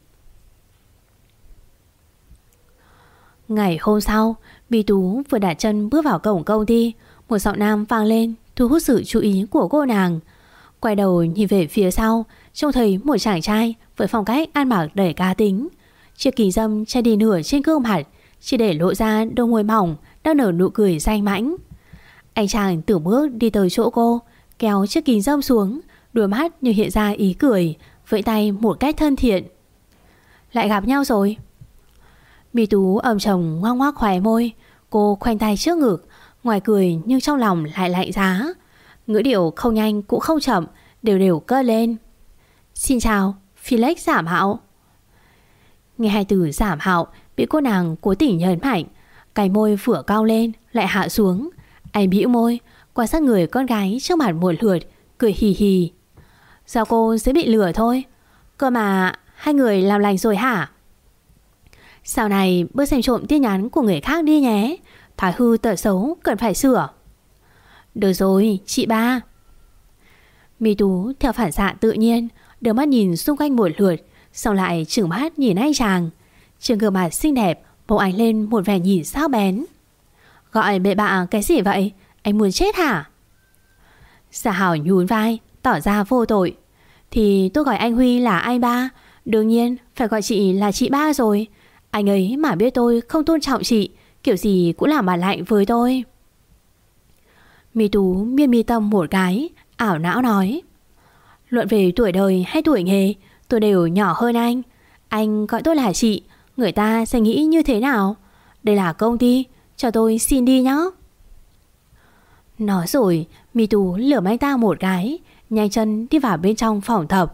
Ngày hôm sau, Mỹ Tú vừa đặt chân bước vào cổng công ty, một giọng nam vang lên thu hút sự chú ý của cô nàng. Quay đầu nhìn về phía sau, trông thấy một chàng trai với phong cách ăn mặc đầy cá tính. Chiếc kính râm che đi nửa trên gương mặt, chỉ để lộ ra đôi môi mỏng đang nở nụ cười danh mãnh. Anh chàng từng bước đi tới chỗ cô, kéo chiếc kính râm xuống, đôi mắt như hiện ra ý cười, vẫy tay một cách thân thiện. Lại gặp nhau rồi. Mỹ Tú âm trầm ngoác ngoác khóe môi, cô khoanh tay trước ngực, ngoài cười nhưng trong lòng lại lạnh giá. Ngữ điệu không nhanh cũng không chậm, đều đều cất lên. Xin chào, Felix giả mạo. Nghe hai từ giả mạo bị cô nàng cố tình nhấn mạnh, cái môi vừa cao lên lại hạ xuống. Anh bĩu môi, quan sát người con gái trước mặt một lượt, cười hì hì. Sao cô sẽ bị lừa thôi? Cơ mà hai người làm lành rồi hả? Sau này bớt xem trộm tin nhắn của người khác đi nhé. Thói hư tật xấu cần phải sửa. Được rồi, chị ba. Mỹ Tú theo phản xạ tự nhiên đưa mắt nhìn xung quanh một lượt, xong lại trừng mắt nhìn anh chàng. Trên gương mặt xinh đẹp bỗng ánh lên một vẻ nhìn sắc bén. Gọi bậy bạ cái gì vậy? Anh muốn chết hả? Gia Hảo nhún vai, tỏ ra vô tội. Thì tôi gọi anh Huy là anh ba, đương nhiên phải gọi chị là chị ba rồi. Anh ấy mà biết tôi không tôn trọng chị, kiểu gì cũng làm mặt lạnh với tôi. Mỹ Tú miên mi tâm một cái, ảo não nói. Luận về tuổi đời hay tuổi nghề, tôi đều nhỏ hơn anh. Anh gọi tôi là chị, người ta sẽ nghĩ như thế nào? Đây là công ty, cho tôi xin đi nhé. Nói rồi, Mỹ Tú lườm anh ta một cái, nhanh chân đi vào bên trong phòng tập.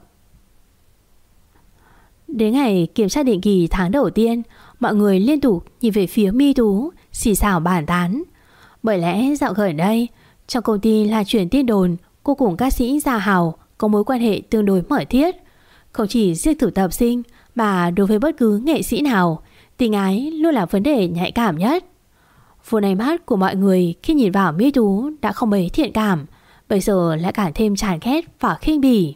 Đến ngày kiểm tra định kỳ tháng đầu tiên, mọi người liên tục nhìn về phía Mỹ Tú, xì xào bàn tán. Bởi lẽ dạo gần đây, trong công ty là truyền tin đồn cô cùng ca sĩ Gia Hào có mối quan hệ tương đối mật thiết. Không chỉ riêng thực tập sinh mà đối với bất cứ nghệ sĩ nào, tình ái luôn là vấn đề nhạy cảm nhất. Vốn ánh mắt của mọi người khi nhìn vào Mỹ Tú đã không mấy thiện cảm, bây giờ lại càng thêm chán ghét và khinh bỉ.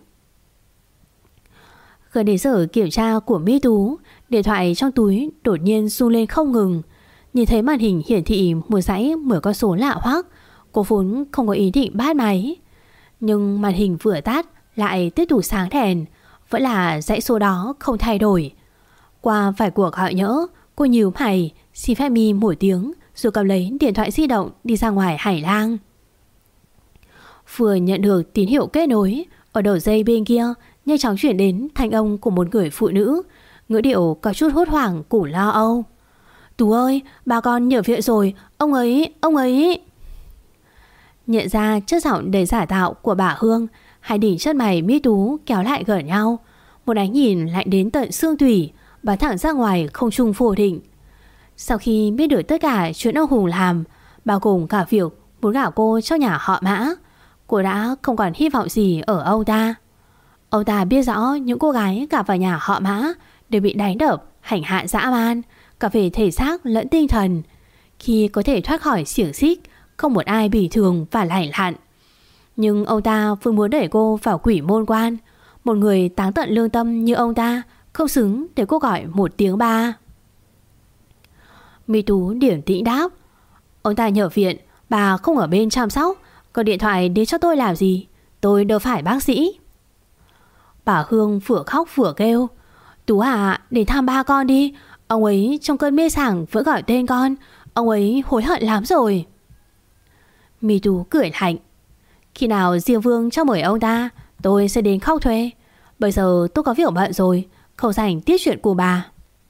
Gần đến giờ kiểm tra của Mỹ Tú, điện thoại trong túi đột nhiên rung lên không ngừng. Nhìn thấy màn hình hiển thị một dãy 10 con số lạ hoắc, cô vốn không có ý định bắt máy. Nhưng màn hình vừa tắt lại tiếp tục sáng đèn, vẫn là dãy số đó không thay đổi. Qua vài cuộc gọi nhỡ, cô nhíu mày xin phép mi một tiếng rồi cầm lấy điện thoại di động đi ra ngoài hành lang. Vừa nhận được tín hiệu kết nối, ở đầu dây bên kia nhanh chóng chuyển đến thanh âm của một người phụ nữ, ngữ điệu có chút hốt hoảng cùng lo âu. Tú ơi, bà con nhập viện rồi, ông ấy. Nhận ra chất giọng đầy giả tạo của bà Hương, hai đỉnh chân mày mi Tú kéo lại gần nhau, một ánh nhìn lạnh đến tận xương tủy, bắn thẳng ra ngoài không trung vô định. Sau khi biết được tất cả chuyện ông Hùng làm, bao gồm cả việc muốn gả cô cho nhà họ Mã, cô đã không còn hy vọng gì ở ông ta. Ông ta biết rõ những cô gái gả vào nhà họ Mã đều bị đánh đập, hành hạ dã man, cả về thể xác lẫn tinh thần. Khi có thể thoát khỏi xiềng xích, không một ai bị thương và lạnh lặn. Nhưng ông ta vẫn muốn đẩy cô vào quỷ môn quan. Một người táng tận lương tâm như ông ta không xứng để cô gọi một tiếng ba. Mi Tú điềm tĩnh đáp. Ông ta nhập viện, bà không ở bên chăm sóc, gọi điện thoại đến cho tôi làm gì? Tôi đâu phải bác sĩ. Bà Hương vừa khóc vừa kêu. Tú à, để thăm ba con đi. Ông ấy trong cơn mê sảng vẫn gọi tên con. Ông ấy hối hận lắm rồi. Mi Tú cười lạnh. Khi nào Diêm Vương cho mời ông ta, tôi sẽ đến khóc thuê. Bây giờ tôi có việc bận rồi, không rảnh tiếp chuyện của bà.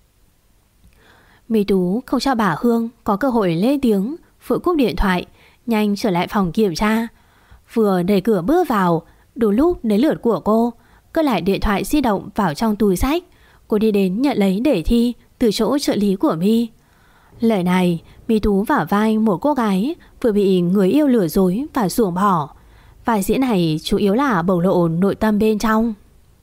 Mi Tú không cho bà Hương có cơ hội lên tiếng, vội cúp điện thoại, nhanh trở lại phòng kiểm tra. Vừa đẩy cửa bước vào, đủ lúc đến lượt của cô, cất lại điện thoại di động vào trong túi xách. Cô đi đến nhận lấy để thi từ chỗ trợ lý của Mi. Lời này, Mi Tú vả vai một cô gái vừa bị người yêu lừa dối và ruồng bỏ. Vai diễn này chủ yếu là bộc lộ nội tâm bên trong.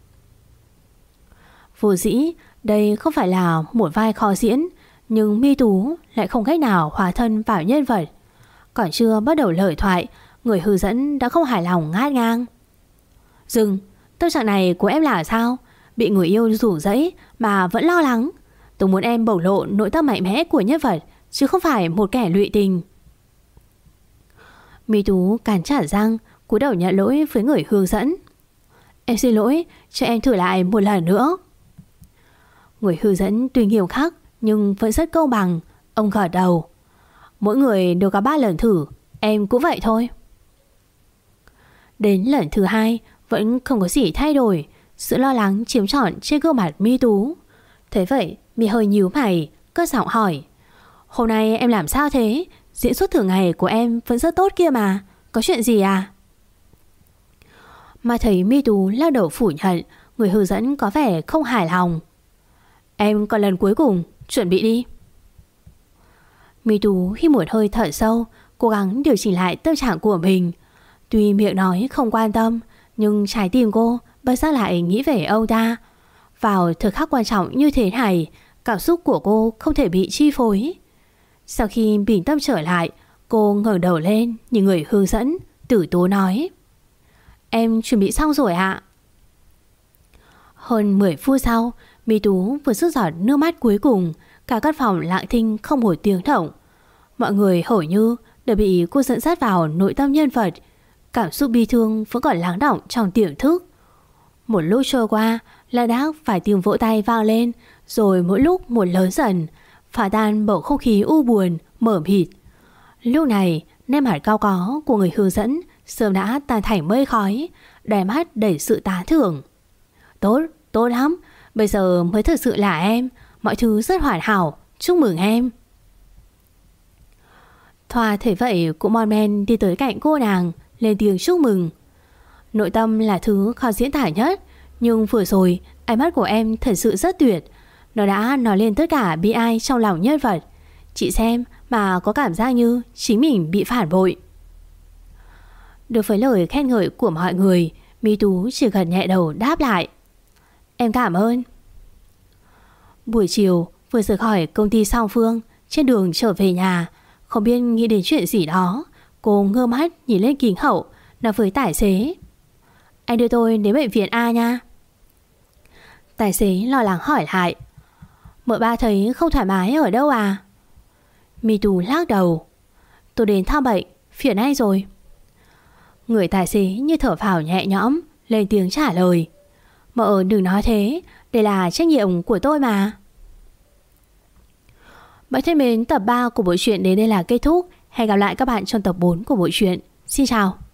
Vô dĩ, đây không phải là một vai khó diễn, nhưng Mi Tú lại không cách nào hóa thân vào nhân vật. Còn chưa bắt đầu lời thoại, người hướng dẫn đã không hài lòng ngắt ngang. Dừng, tâm trạng này của em là sao? Bị người yêu rủ rẫy mà vẫn lo lắng. Tôi muốn em bộc lộ nội tâm mạnh mẽ của nhân vật, chứ không phải một kẻ lụy tình. Mi Tú cắn chặt răng, cúi đầu nhận lỗi với người hướng dẫn. Em xin lỗi, cho em thử lại một lần nữa. Người hướng dẫn tuy nghiêm khắc nhưng vẫn rất công bằng. Ông gật đầu. Mỗi người đều có 3 lần thử, em cũng vậy thôi. Đến lần thứ 2 vẫn không có gì thay đổi. Sự lo lắng chiếm trọn trên gương mặt Mi Tú. Thế vậy Mi hơi nhíu mày, cất giọng hỏi. Hôm nay em làm sao thế? Diễn xuất thường ngày của em vẫn rất tốt kia mà. Có chuyện gì à? Mà thấy Mi Tú lắc đầu phủ nhận, người hướng dẫn có vẻ không hài lòng. Em còn lần cuối cùng, chuẩn bị đi. Mi Tú hít một hơi thở sâu, cố gắng điều chỉnh lại tâm trạng của mình. Tuy miệng nói không quan tâm, nhưng trái tim cô bất giác lại nghĩ về ông ta. Vào thời khắc quan trọng như thế này, cảm xúc của cô không thể bị chi phối. Sau khi bình tâm trở lại, cô ngẩng đầu lên nhìn người hướng dẫn, tử tố nói. Em chuẩn bị xong rồi ạ. Hơn 10 phút sau, Mi Tú vừa rút giọt nước mắt cuối cùng. Cả căn phòng lặng thinh không một tiếng động. Mọi người hầu như đều bị cô dẫn dắt vào nội tâm nhân vật. Cảm xúc bi thương vẫn còn lắng đọng trong tiềm thức. Một lúc trôi qua, lác đác vài tiếng vỗ tay vang lên, rồi mỗi lúc một lớn dần, phá tan bầu không khí u buồn, mờ mịt. Lúc này, nét mặt cao có của người hướng dẫn sớm đã tan thành mây khói, đáy mắt đầy sự tán thưởng. Tốt, tốt lắm, bây giờ mới thực sự là em, mọi thứ rất hoàn hảo, chúc mừng em. Thoa thấy vậy cũng mon men đi tới cạnh cô nàng, lên tiếng chúc mừng. Nội tâm là thứ khó diễn tả nhất, nhưng vừa rồi ánh mắt của em thật sự rất tuyệt. Nó đã nói lên tất cả bi ai trong lòng nhân vật. Chị xem mà có cảm giác như chính mình bị phản bội. Được với lời khen ngợi của mọi người, Mi Tú chỉ gật nhẹ đầu đáp lại. Em cảm ơn. Buổi chiều vừa rời khỏi công ty Song Phương, trên đường trở về nhà, không biết nghĩ đến chuyện gì đó, cô ngơ mắt nhìn lên kính hậu, nói với tài xế. Anh đưa tôi đến bệnh viện A nha. Tài xế lo lắng hỏi lại. Mợ ba thấy không thoải mái ở đâu à? Mi Tú lắc đầu. Tôi đến thăm bệnh, phiền anh rồi. Người tài xế như thở phào nhẹ nhõm, lên tiếng trả lời. Mợ đừng nói thế, đây là trách nhiệm của tôi mà. Bạn thân mến, tập 3 của bộ truyện đến đây là kết thúc. Hẹn gặp lại các bạn trong tập 4 của bộ truyện. Xin chào.